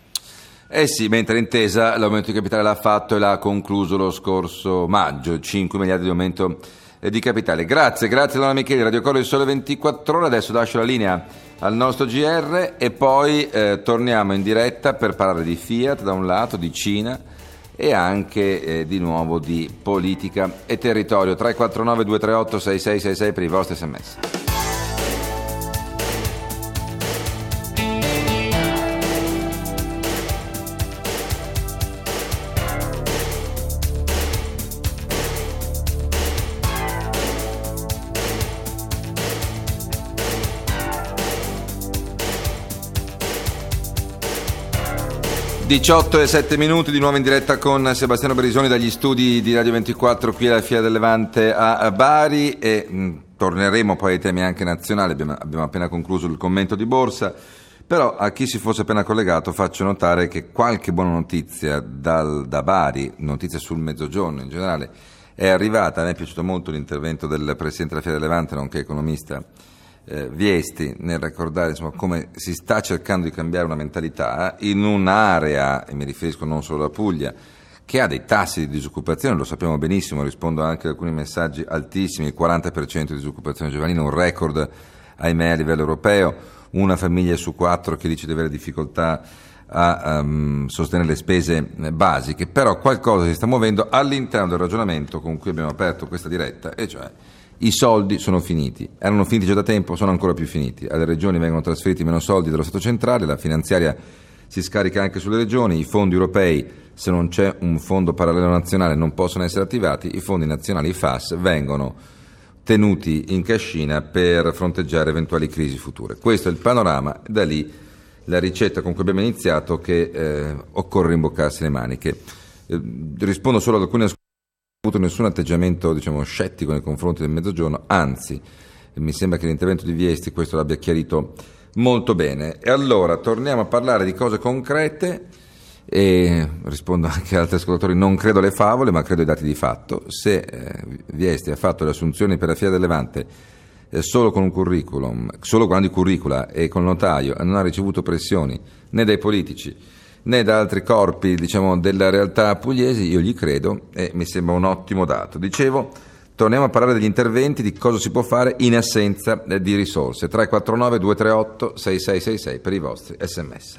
Eh sì, mentre Intesa l'aumento di capitale l'ha fatto e l'ha concluso lo scorso maggio, cinque miliardi di aumento di capitale. Grazie, grazie Donna Micheli, Radio Coro del Sole ventiquattro Ore. Adesso lascio la linea al nostro G R e poi eh, torniamo in diretta per parlare di Fiat da un lato, di Cina e anche eh, di nuovo di politica e territorio. Tre quattro nove due tre otto sei sei sei sei per i vostri sms. diciotto e sette minuti, di nuovo in diretta con Sebastiano Berisoni dagli studi di Radio ventiquattro qui alla Fiera del Levante a Bari e mh, torneremo poi ai temi anche nazionali. Abbiamo, abbiamo appena concluso il commento di borsa, però a chi si fosse appena collegato faccio notare che qualche buona notizia dal, da Bari, notizia sul Mezzogiorno in generale, è arrivata. A me è piaciuto molto l'intervento del Presidente della Fiera del Levante, nonché economista, Eh, Viesti, nel ricordare insomma, come si sta cercando di cambiare una mentalità in un'area, e mi riferisco non solo alla Puglia, che ha dei tassi di disoccupazione, lo sappiamo benissimo, rispondo anche ad alcuni messaggi altissimi, il quaranta per cento di disoccupazione giovanile, un record ahimè a livello europeo, una famiglia su quattro che dice di avere difficoltà a um, sostenere le spese basiche, però qualcosa si sta muovendo all'interno del ragionamento con cui abbiamo aperto questa diretta, e cioè i soldi sono finiti, erano finiti già da tempo, sono ancora più finiti. Alle regioni vengono trasferiti meno soldi dello Stato centrale, la finanziaria si scarica anche sulle regioni, i fondi europei, se non c'è un fondo parallelo nazionale, non possono essere attivati, i fondi nazionali, i F A S, vengono tenuti in cascina per fronteggiare eventuali crisi future. Questo è il panorama, da lì la ricetta con cui abbiamo iniziato, che eh, occorre imboccarsi le maniche. Eh, rispondo solo ad alcune ascoltazioni. Non ho avuto nessun atteggiamento, diciamo, scettico nei confronti del Mezzogiorno, anzi mi sembra che l'intervento di Viesti questo l'abbia chiarito molto bene. E allora torniamo a parlare di cose concrete e rispondo anche ad altri ascoltatori: non credo alle favole ma credo ai dati di fatto. Se eh, Viesti ha fatto le assunzioni per la Fiera del Levante eh, solo con un curriculum, solo con anni di curricula e con il notaio, e non ha ricevuto pressioni né dai politici né da altri corpi, diciamo, della realtà pugliesi, io gli credo e mi sembra un ottimo dato. Dicevo, torniamo a parlare degli interventi, di cosa si può fare in assenza di risorse. tre quattro nove due tre otto sei sei sei sei per i vostri sms.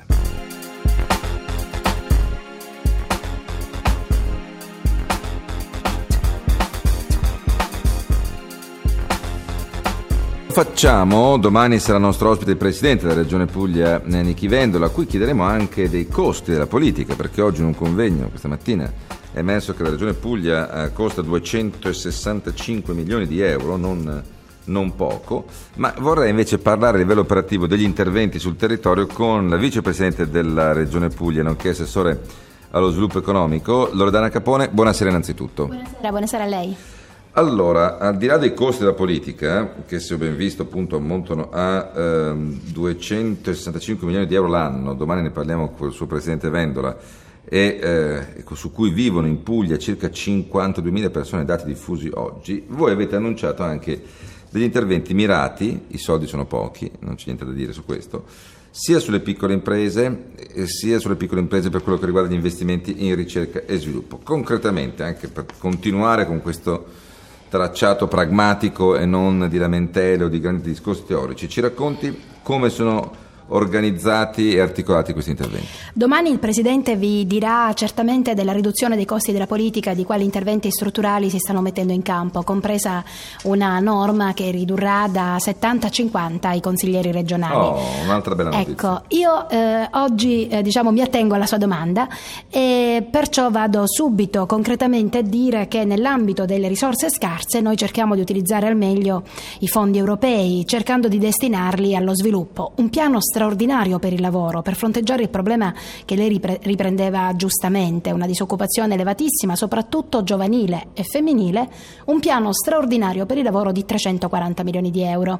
Facciamo, domani sarà nostro ospite il Presidente della Regione Puglia, Nichi Vendola, a cui chiederemo anche dei costi della politica, perché oggi in un convegno, questa mattina, è emerso che la Regione Puglia eh, costa duecentosessantacinque milioni di euro, non, non poco, ma vorrei invece parlare a livello operativo degli interventi sul territorio con la Vicepresidente della Regione Puglia, nonché Assessore allo Sviluppo Economico, Loredana Capone. Buonasera innanzitutto. Buonasera, buonasera a lei. Allora, al di là dei costi della politica, che se ho ben visto appunto ammontano a ehm, duecentosessantacinque milioni di euro l'anno, domani ne parliamo con il suo Presidente Vendola, e eh, su cui vivono in Puglia circa cinquantaduemila persone, dati diffusi oggi, voi avete annunciato anche degli interventi mirati, i soldi sono pochi, non c'è niente da dire su questo, sia sulle piccole imprese, eh, sia sulle piccole imprese per quello che riguarda gli investimenti in ricerca e sviluppo. Concretamente, anche per continuare con questo tracciato pragmatico e non di lamentele o di grandi discorsi teorici, ci racconti come sono organizzati e articolati questi interventi? Domani il Presidente vi dirà certamente della riduzione dei costi della politica e di quali interventi strutturali si stanno mettendo in campo, compresa una norma che ridurrà da settanta a cinquanta i consiglieri regionali. Oh, un'altra bella notizia. Ecco, io eh, oggi eh, diciamo mi attengo alla sua domanda e perciò vado subito concretamente a dire che nell'ambito delle risorse scarse noi cerchiamo di utilizzare al meglio i fondi europei, cercando di destinarli allo sviluppo. Un piano straordinario per il lavoro, per fronteggiare il problema che lei ripre- riprendeva giustamente, una disoccupazione elevatissima, soprattutto giovanile e femminile, un piano straordinario per il lavoro di trecentoquaranta milioni di euro.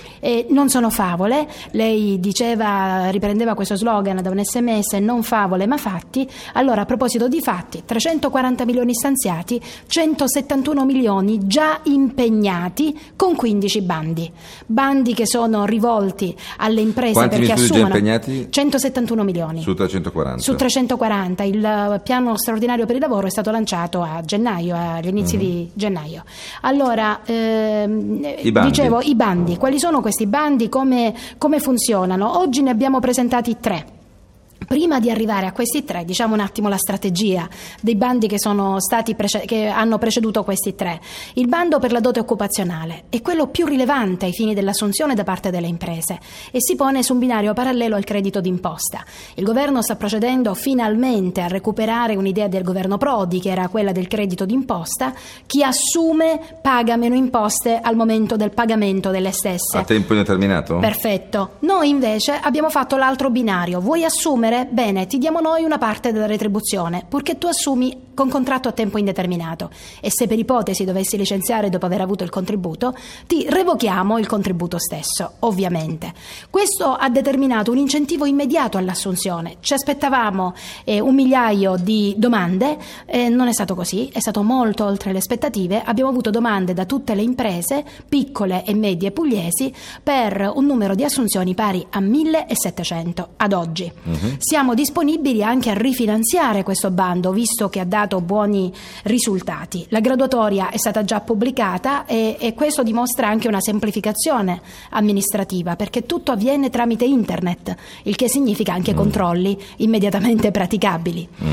E non sono favole, lei diceva, riprendeva questo slogan da un sms, non favole ma fatti. Allora, a proposito di fatti, trecentoquaranta milioni stanziati, centosettantuno milioni già impegnati con quindici bandi, bandi che sono rivolti alle imprese. Quanti per che studi assumano già impegnati? centosettantuno milioni. Su trecentoquaranta. Su trecentoquaranta. Il piano straordinario per il lavoro è stato lanciato a gennaio, agli inizi uh-huh. di gennaio. Allora, ehm, I bandi. dicevo, i bandi. Quali sono questi bandi? Come, come funzionano? Oggi ne abbiamo presentati tre. Prima di arrivare a questi tre, diciamo un attimo la strategia dei bandi che sono stati prece- che hanno preceduto questi tre. Il bando per la dote occupazionale è quello più rilevante ai fini dell'assunzione da parte delle imprese e si pone su un binario parallelo al credito d'imposta. Il governo sta procedendo finalmente a recuperare un'idea del governo Prodi, che era quella del credito d'imposta. Chi assume paga meno imposte al momento del pagamento delle stesse. A tempo indeterminato? Perfetto. Noi invece abbiamo fatto l'altro binario. Vuoi assumere? Bene, ti diamo noi una parte della retribuzione, purché tu assumi con contratto a tempo indeterminato, e se per ipotesi dovessi licenziare dopo aver avuto il contributo, ti revochiamo il contributo stesso, ovviamente. Questo ha determinato un incentivo immediato all'assunzione. Ci aspettavamo eh, un migliaio di domande, eh, non è stato così, è stato molto oltre le aspettative. Abbiamo avuto domande da tutte le imprese, piccole e medie pugliesi, per un numero di assunzioni pari a millesettecento ad oggi. Uh-huh. Siamo disponibili anche a rifinanziare questo bando, visto che ha dato buoni risultati. La graduatoria è stata già pubblicata e, e questo dimostra anche una semplificazione amministrativa, perché tutto avviene tramite internet, il che significa anche mm. controlli immediatamente praticabili. Mm.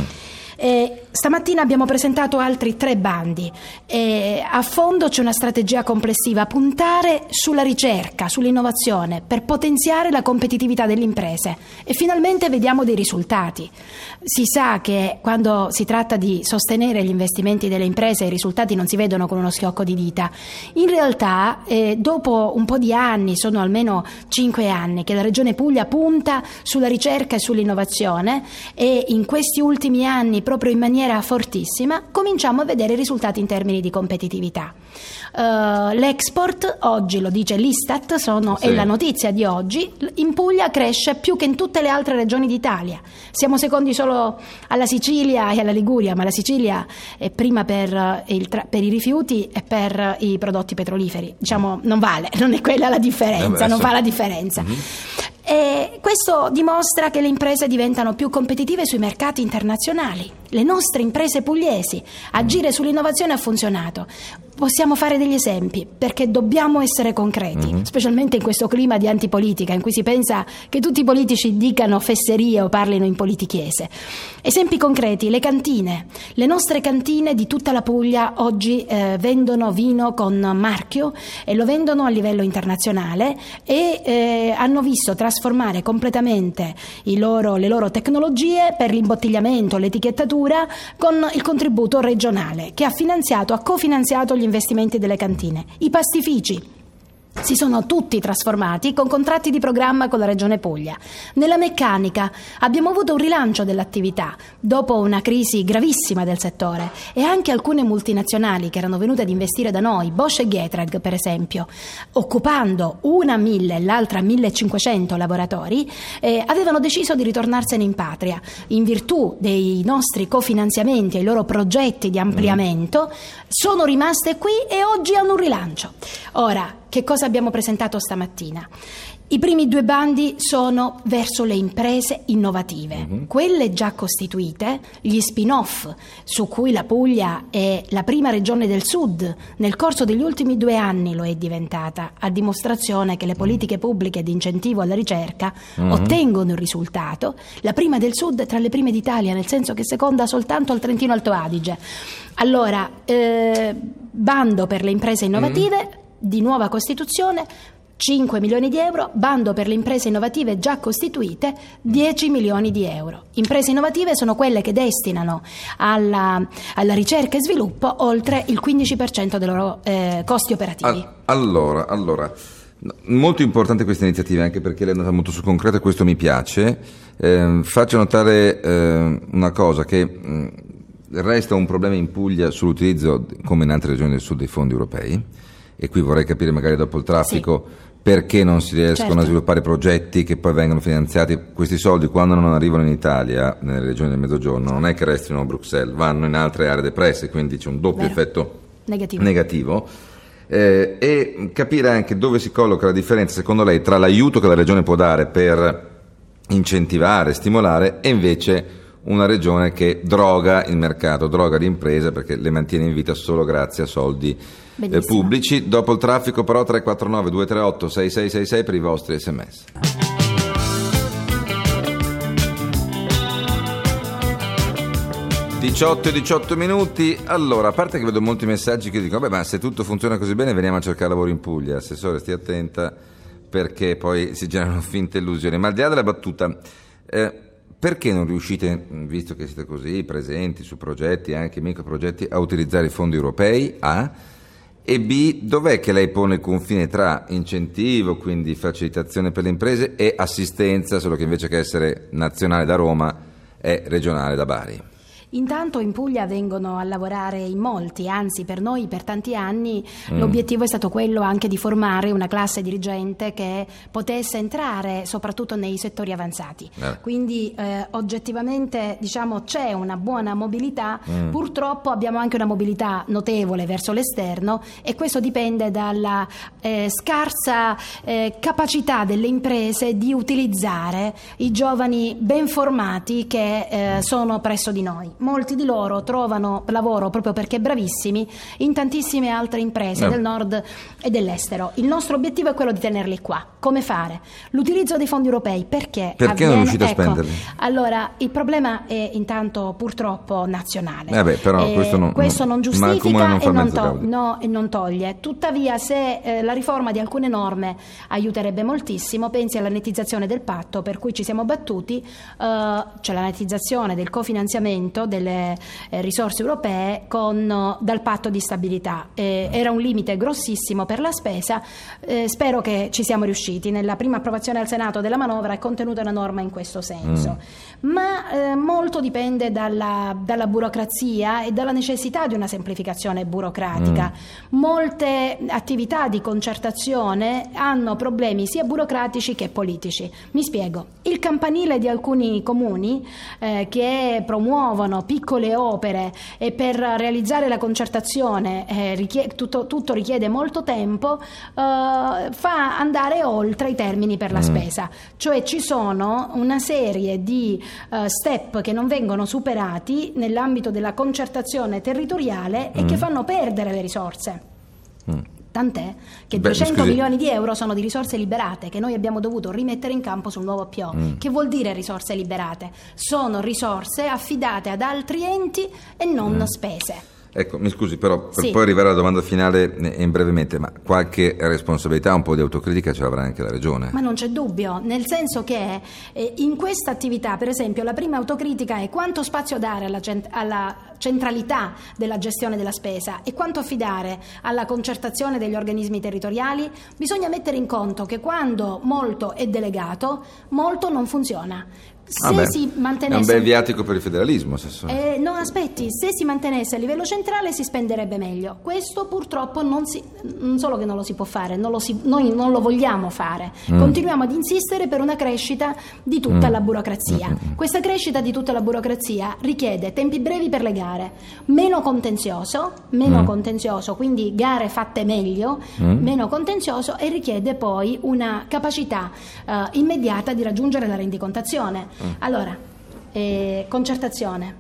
E stamattina abbiamo presentato altri tre bandi. E a fondo c'è una strategia complessiva: puntare sulla ricerca, sull'innovazione, per potenziare la competitività delle imprese, e finalmente vediamo dei risultati. Si sa che quando si tratta di sostenere gli investimenti delle imprese i risultati non si vedono con uno schiocco di dita. In realtà eh, dopo un po' di anni, sono almeno cinque anni che la Regione Puglia punta sulla ricerca e sull'innovazione, e in questi ultimi anni proprio in maniera fortissima cominciamo a vedere risultati in termini di competitività. Uh, l'export, oggi lo dice l'Istat, sono, sì. è la notizia di oggi, in Puglia cresce più che in tutte le altre regioni d'Italia. Siamo secondi solo alla Sicilia e alla Liguria, ma la Sicilia è prima per, il tra- per i rifiuti e per i prodotti petroliferi. Diciamo, non vale, non è quella la differenza, eh beh, non sì. fa la differenza. Mm-hmm. E questo dimostra che le imprese diventano più competitive sui mercati internazionali. Le nostre imprese pugliesi, agire sull'innovazione ha funzionato. Possiamo fare degli esempi, perché dobbiamo essere concreti, mm-hmm. specialmente in questo clima di antipolitica in cui si pensa che tutti i politici dicano fesserie o parlino in politichiese. Esempi concreti: le cantine. Le nostre cantine di tutta la Puglia oggi eh, vendono vino con marchio e lo vendono a livello internazionale, e eh, hanno visto trasformare completamente i loro, le loro tecnologie per l'imbottigliamento, l'etichettatura, con il contributo regionale che ha finanziato, ha cofinanziato gli investimenti delle cantine. I pastifici si sono tutti trasformati con contratti di programma con la Regione Puglia. Nella meccanica abbiamo avuto un rilancio dell'attività dopo una crisi gravissima del settore, e anche alcune multinazionali che erano venute ad investire da noi, Bosch e Getrag per esempio, occupando una mille e l'altra millecinquecento lavoratori, eh, avevano deciso di ritornarsene in patria in virtù dei nostri cofinanziamenti e i loro progetti di ampliamento. Sono rimaste qui e oggi hanno un rilancio. Ora, che cosa abbiamo presentato stamattina? I primi due bandi sono verso le imprese innovative, uh-huh. quelle già costituite, gli spin-off su cui la Puglia è la prima regione del Sud, nel corso degli ultimi due anni lo è diventata, a dimostrazione che le politiche pubbliche di incentivo alla ricerca uh-huh. ottengono il risultato. La prima del Sud è tra le prime d'Italia, nel senso che seconda soltanto al Trentino Alto Adige. Allora, eh, bando per le imprese innovative, uh-huh. di nuova costituzione, cinque milioni di euro, bando per le imprese innovative già costituite, dieci milioni di euro. Imprese innovative sono quelle che destinano alla, alla ricerca e sviluppo oltre il quindici per cento dei loro eh, costi operativi. Allora, allora, molto importante questa iniziativa, anche perché lei è andata molto sul concreto e questo mi piace. Eh, faccio notare eh, una cosa, che mh, resta un problema in Puglia sull'utilizzo, come in altre regioni del sud, dei fondi europei. E qui vorrei capire, magari dopo il traffico, sì. perché non si riescono certo. a sviluppare progetti che poi vengono finanziati. Questi soldi, quando non arrivano in Italia, nelle regioni del Mezzogiorno, non è che restino a Bruxelles, vanno in altre aree depresse, quindi c'è un doppio Vero. effetto negativo. negativo. eh, e capire anche dove si colloca la differenza, secondo lei, tra l'aiuto che la Regione può dare per incentivare, stimolare, e invece una Regione che droga il mercato, droga l'impresa, perché le mantiene in vita solo grazie a soldi eh, pubblici. Dopo il traffico però tre quattro nove due tre otto sei sei sei sei per i vostri sms. diciotto e diciotto minuti. Allora, a parte che vedo molti messaggi che dicono: beh, ma se tutto funziona così bene veniamo a cercare lavoro in Puglia. Assessore, stia attenta, perché poi si generano finte illusioni. Ma al di là della battuta, eh, perché non riuscite, visto che siete così presenti su progetti, anche microprogetti, a utilizzare i fondi europei? A. E B, dov'è che lei pone il confine tra incentivo, quindi facilitazione per le imprese, e assistenza, solo che invece che essere nazionale da Roma è regionale da Bari? Intanto in Puglia vengono a lavorare in molti, anzi per noi per tanti anni mm. l'obiettivo è stato quello anche di formare una classe dirigente che potesse entrare soprattutto nei settori avanzati. Eh. Quindi eh, oggettivamente diciamo c'è una buona mobilità, mm. purtroppo abbiamo anche una mobilità notevole verso l'esterno e questo dipende dalla eh, scarsa eh, capacità delle imprese di utilizzare i giovani ben formati che eh, sono presso di noi. Molti di loro trovano lavoro proprio perché bravissimi in tantissime altre imprese eh. del nord e dell'estero. Il nostro obiettivo è quello di tenerli qua. Come fare? L'utilizzo dei fondi europei, perché? Perché avviene? non riuscite ecco, a spenderli? Allora, il problema è intanto purtroppo nazionale. Eh beh, però eh, questo non, questo non giustifica non e, non to- no, e non toglie. Tuttavia, se eh, la riforma di alcune norme aiuterebbe moltissimo, pensi alla nettizzazione del patto per cui ci siamo battuti, eh, cioè la nettizzazione del cofinanziamento delle eh, risorse europee con, uh, dal patto di stabilità. Eh, era un limite grossissimo per la spesa, eh, spero che ci siamo riusciti. Nella prima approvazione al Senato della manovra è contenuta una norma in questo senso, mm. ma eh, molto dipende dalla, dalla burocrazia e dalla necessità di una semplificazione burocratica. Mm. Molte attività di concertazione hanno problemi sia burocratici che politici. Mi spiego. Il campanile di alcuni comuni eh, che promuovono piccole opere e per realizzare la concertazione eh, richiede, tutto, tutto richiede molto tempo, eh, fa andare oltre i termini per la mm. spesa, cioè ci sono una serie di uh, step che non vengono superati nell'ambito della concertazione territoriale mm. e che fanno perdere le risorse. Mm. Tant'è che Beh, duecento scusi. milioni di euro sono di risorse liberate che noi abbiamo dovuto rimettere in campo sul nuovo P O. Mm. Che vuol dire risorse liberate? Sono risorse affidate ad altri enti e non mm. spese. Ecco, mi scusi, però per sì. poi arrivare alla domanda finale in brevemente, ma qualche responsabilità, un po' di autocritica ce l'avrà anche la Regione? Ma non c'è dubbio, nel senso che eh, in questa attività, per esempio, la prima autocritica è quanto spazio dare alla, cent- alla centralità della gestione della spesa e quanto affidare alla concertazione degli organismi territoriali. Bisogna mettere in conto che quando molto è delegato, molto non funziona. Se ah beh, si mantenesse... È un bel viatico per il federalismo. Eh, no, aspetti, se si mantenesse a livello centrale si spenderebbe meglio. Questo purtroppo non si, non solo che non lo si può fare, non lo si, noi non lo vogliamo fare. Mm. Continuiamo ad insistere per una crescita di tutta mm. la burocrazia. Mm. Questa crescita di tutta la burocrazia richiede tempi brevi per le gare, meno contenzioso, meno mm. contenzioso, quindi gare fatte meglio, mm. meno contenzioso, e richiede poi una capacità uh, immediata di raggiungere la rendicontazione. Allora, eh, concertazione,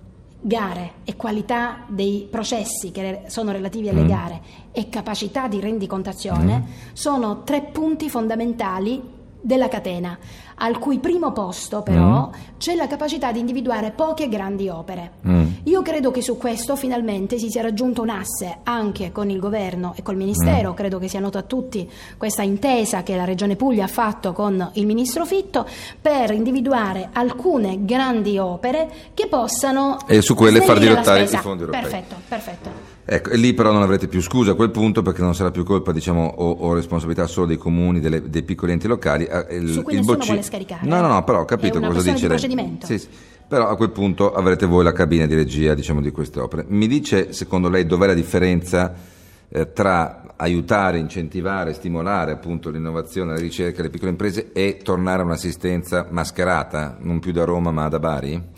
gare e qualità dei processi che sono relativi alle mm. gare e capacità di rendicontazione mm. sono tre punti fondamentali della catena, al cui primo posto però mm. c'è la capacità di individuare poche grandi opere. Mm. Io credo che su questo finalmente si sia raggiunto un asse anche con il governo e col Ministero, mm. credo che sia noto a tutti questa intesa che la Regione Puglia ha fatto con il Ministro Fitto per individuare alcune grandi opere che possano e su quelle far dirottare i fondi europei. Perfetto, perfetto. Ecco, e lì però non avrete più scusa a quel punto, perché non sarà più colpa, diciamo, o, o responsabilità solo dei comuni, delle, dei piccoli enti locali. Il, su cui il nessuno bocci... vuole scaricare. No, no, no, però ho capito cosa dice. È una questione di procedimento. Sì, sì. Però a quel punto avrete voi la cabina di regia, diciamo, di queste opere. Mi dice, secondo lei, dov'è la differenza eh, tra aiutare, incentivare, stimolare appunto l'innovazione, la ricerca, le piccole imprese e tornare a un'assistenza mascherata, non più da Roma ma da Bari?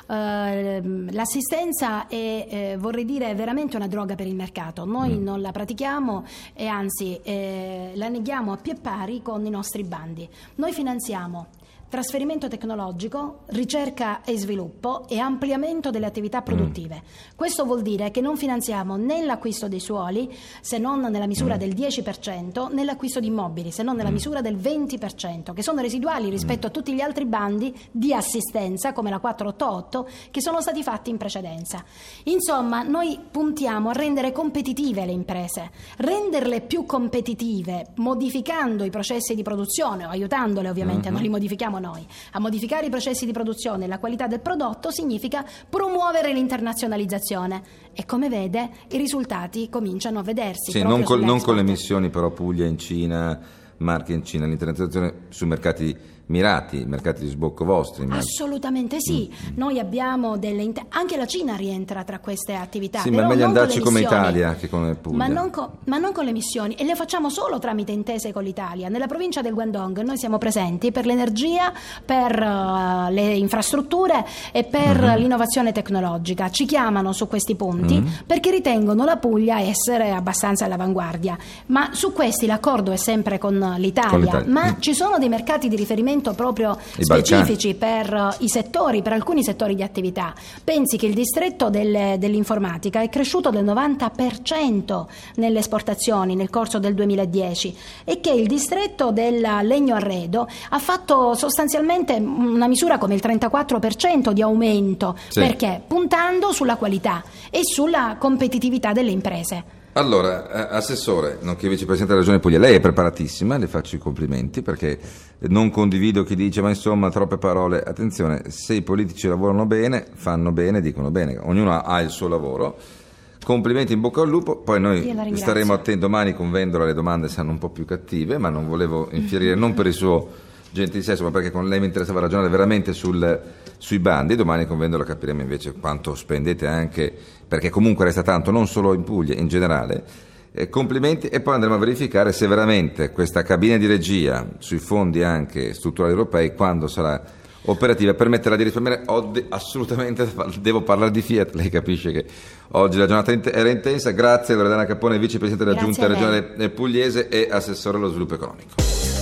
eh, l'assistenza è, eh, vorrei dire, veramente una droga per il mercato. Noi mm. non la pratichiamo e anzi eh, la neghiamo a pie pari con i nostri bandi. Noi finanziamo trasferimento tecnologico, ricerca e sviluppo e ampliamento delle attività produttive. Mm. Questo vuol dire che non finanziamo né l'acquisto dei suoli, se non nella misura mm. del dieci per cento, né l'acquisto di immobili, se non nella mm. misura del venti per cento, che sono residuali rispetto mm. a tutti gli altri bandi di assistenza, come la quattrocentottantotto, che sono stati fatti in precedenza. Insomma, noi puntiamo a rendere competitive le imprese, renderle più competitive, modificando i processi di produzione, o aiutandole ovviamente, mm-hmm. non li modifichiamo noi. A modificare i processi di produzione e la qualità del prodotto significa promuovere l'internazionalizzazione e, come vede, i risultati cominciano a vedersi. Sì, non, col, non con le missioni però Puglia in Cina, Marche in Cina, l'internazionalizzazione su mercati mirati, mercati di sbocco vostri. Immagino. Assolutamente sì, mm. noi abbiamo delle inter- anche la Cina rientra tra queste attività. Sì, però ma è meglio non andarci come missioni, Italia che come Puglia. Ma non, co- ma non con le missioni, e le facciamo solo tramite intese con l'Italia. Nella provincia del Guangdong noi siamo presenti per l'energia, per uh, le infrastrutture e per mm-hmm. l'innovazione tecnologica. Ci chiamano su questi punti mm-hmm. perché ritengono la Puglia essere abbastanza all'avanguardia. Ma su questi l'accordo è sempre con l'Italia, con l'Italia. ma mm. ci sono dei mercati di riferimento proprio I specifici Balcani. per uh, i settori, per alcuni settori di attività. Pensi che il distretto delle, dell'informatica è cresciuto del novanta per cento nelle esportazioni nel corso del duemiladieci e che il distretto del legno arredo ha fatto sostanzialmente una misura come il trentaquattro per cento di aumento, sì. perché puntando sulla qualità e sulla competitività delle imprese. Allora, Assessore, nonché Vicepresidente della Regione Puglia, lei è preparatissima, le faccio i complimenti perché non condivido chi dice ma insomma troppe parole. Attenzione, se i politici lavorano bene, fanno bene, dicono bene, ognuno ha il suo lavoro. Complimenti, in bocca al lupo. Poi noi staremo attenti domani con Vendola, le domande saranno un po' più cattive, ma non volevo infierire non per il suo gentil senso, ma perché con lei mi interessava ragionare veramente sul, sui bandi. Domani con Vendola capiremo invece quanto spendete, anche perché comunque resta tanto, non solo in Puglia, in generale. Eh, complimenti, e poi andremo a verificare se veramente questa cabina di regia sui fondi anche strutturali europei, quando sarà operativa, permetterà di risparmiare. Ho de- assolutamente devo parlare di Fiat, lei capisce che oggi la giornata era intensa. Grazie a Loredana Cappone, Vicepresidente della Giunta Regionale Pugliese e Assessore allo Sviluppo Economico.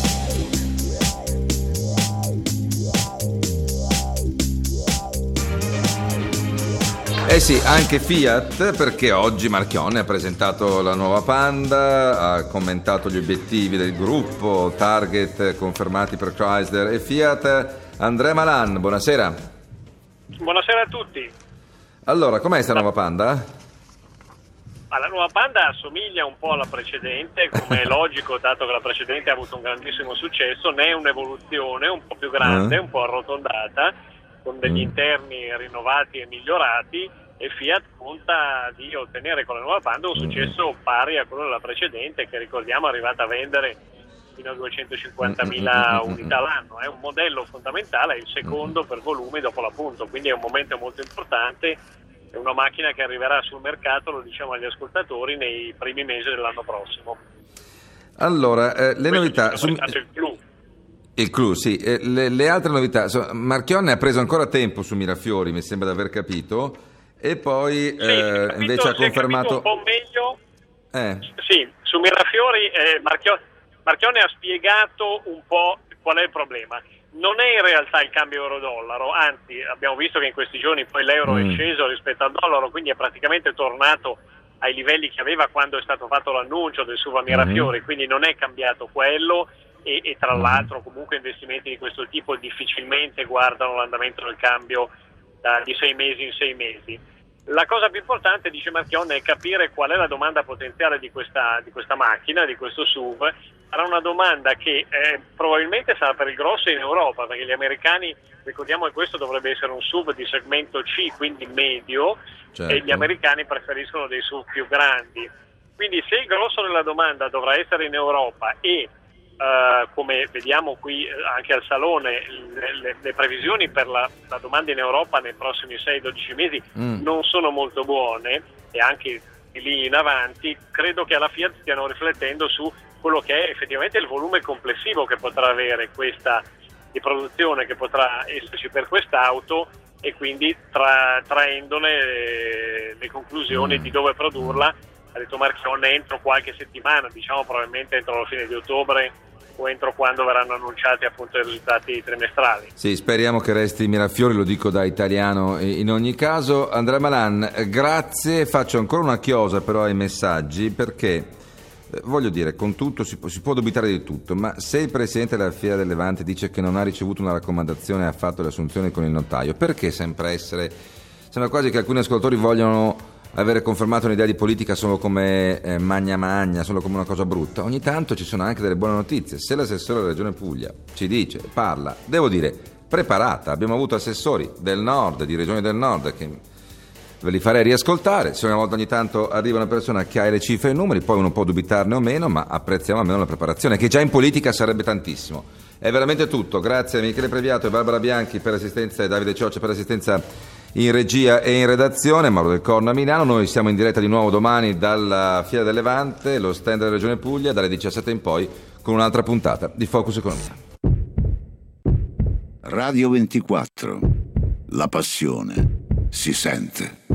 Eh sì, anche Fiat, perché oggi Marchionne ha presentato la nuova Panda, ha commentato gli obiettivi del gruppo, target confermati per Chrysler e Fiat. Andrea Malan, buonasera. Buonasera a tutti. Allora, com'è questa nuova Panda? Ah, la nuova Panda assomiglia un po' alla precedente, come è logico, dato che la precedente ha avuto un grandissimo successo, ne è un'evoluzione un po' più grande, uh-huh. un po' arrotondata, con degli interni rinnovati e migliorati, e Fiat conta di ottenere con la nuova Panda un successo pari a quello della precedente, che ricordiamo è arrivata a vendere fino a duecentocinquantamila unità l'anno. È un modello fondamentale, è il secondo per volume dopo la Punto, quindi è un momento molto importante, è una macchina che arriverà sul mercato, lo diciamo agli ascoltatori, nei primi mesi dell'anno prossimo. Allora, eh, le Questo novità... Su... Il clou. Il clou, sì. Eh, le, le altre novità, so, Marchionne ha preso ancora tempo su Mirafiori, mi sembra di aver capito, e poi sì, eh, capito, invece ha confermato... un po' meglio. Eh. Sì, su Mirafiori eh, Marchionne, Marchionne ha spiegato un po' qual è il problema. Non è in realtà il cambio euro-dollaro, anzi abbiamo visto che in questi giorni poi l'euro mm. è sceso rispetto al dollaro, quindi è praticamente tornato ai livelli che aveva quando è stato fatto l'annuncio del Suva Mirafiori, mm. quindi non è cambiato quello. E, e tra l'altro comunque investimenti di questo tipo difficilmente guardano l'andamento del cambio da, di sei mesi in sei mesi. La cosa più importante, dice Marchionne, è capire qual è la domanda potenziale di questa, di questa macchina, di questo S U V. Sarà una domanda che eh, probabilmente sarà per il grosso in Europa, perché gli americani, ricordiamo che questo dovrebbe essere un S U V di segmento C, quindi medio, certo. e gli americani preferiscono dei S U V più grandi. Quindi se il grosso della domanda dovrà essere in Europa e Uh, come vediamo qui anche al Salone, le, le, le previsioni per la, la domanda in Europa nei prossimi sei dodici mesi mm. non sono molto buone, e anche di lì in avanti credo che alla Fiat stiano riflettendo su quello che è effettivamente il volume complessivo che potrà avere questa di produzione, che potrà esserci per quest'auto, e quindi tra, traendone le, le conclusioni mm. di dove produrla. Ha detto Marchionne entro qualche settimana, diciamo probabilmente entro la fine di ottobre o entro quando verranno annunciati appunto i risultati trimestrali. Sì, speriamo che resti Mirafiori, lo dico da italiano in ogni caso. Andrea Malan, grazie, faccio ancora una chiosa però ai messaggi, perché eh, voglio dire, con tutto si può, si può dubitare di tutto, ma se il presidente della Fiera del Levante dice che non ha ricevuto una raccomandazione e ha fatto le assunzioni con il notaio, perché sempre essere, sembra quasi che alcuni ascoltatori vogliono avere confermato un'idea di politica solo come eh, magna magna, solo come una cosa brutta. Ogni tanto ci sono anche delle buone notizie. Se l'assessore della Regione Puglia ci dice, parla, devo dire, preparata, abbiamo avuto assessori del nord, di regioni del nord, che ve li farei riascoltare. Se una volta ogni tanto arriva una persona che ha le cifre e i numeri, poi uno può dubitarne o meno, ma apprezziamo almeno la preparazione, che già in politica sarebbe tantissimo. È veramente tutto. Grazie a Michele Previato e Barbara Bianchi per l'assistenza e Davide Cioccia per l'assistenza in regia e in redazione, Mauro Del Corno a Milano. Noi siamo in diretta di nuovo domani dalla Fiera del Levante, lo stand della Regione Puglia, dalle diciassette in poi, con un'altra puntata di Focus Economia. Radio ventiquattro, la passione si sente.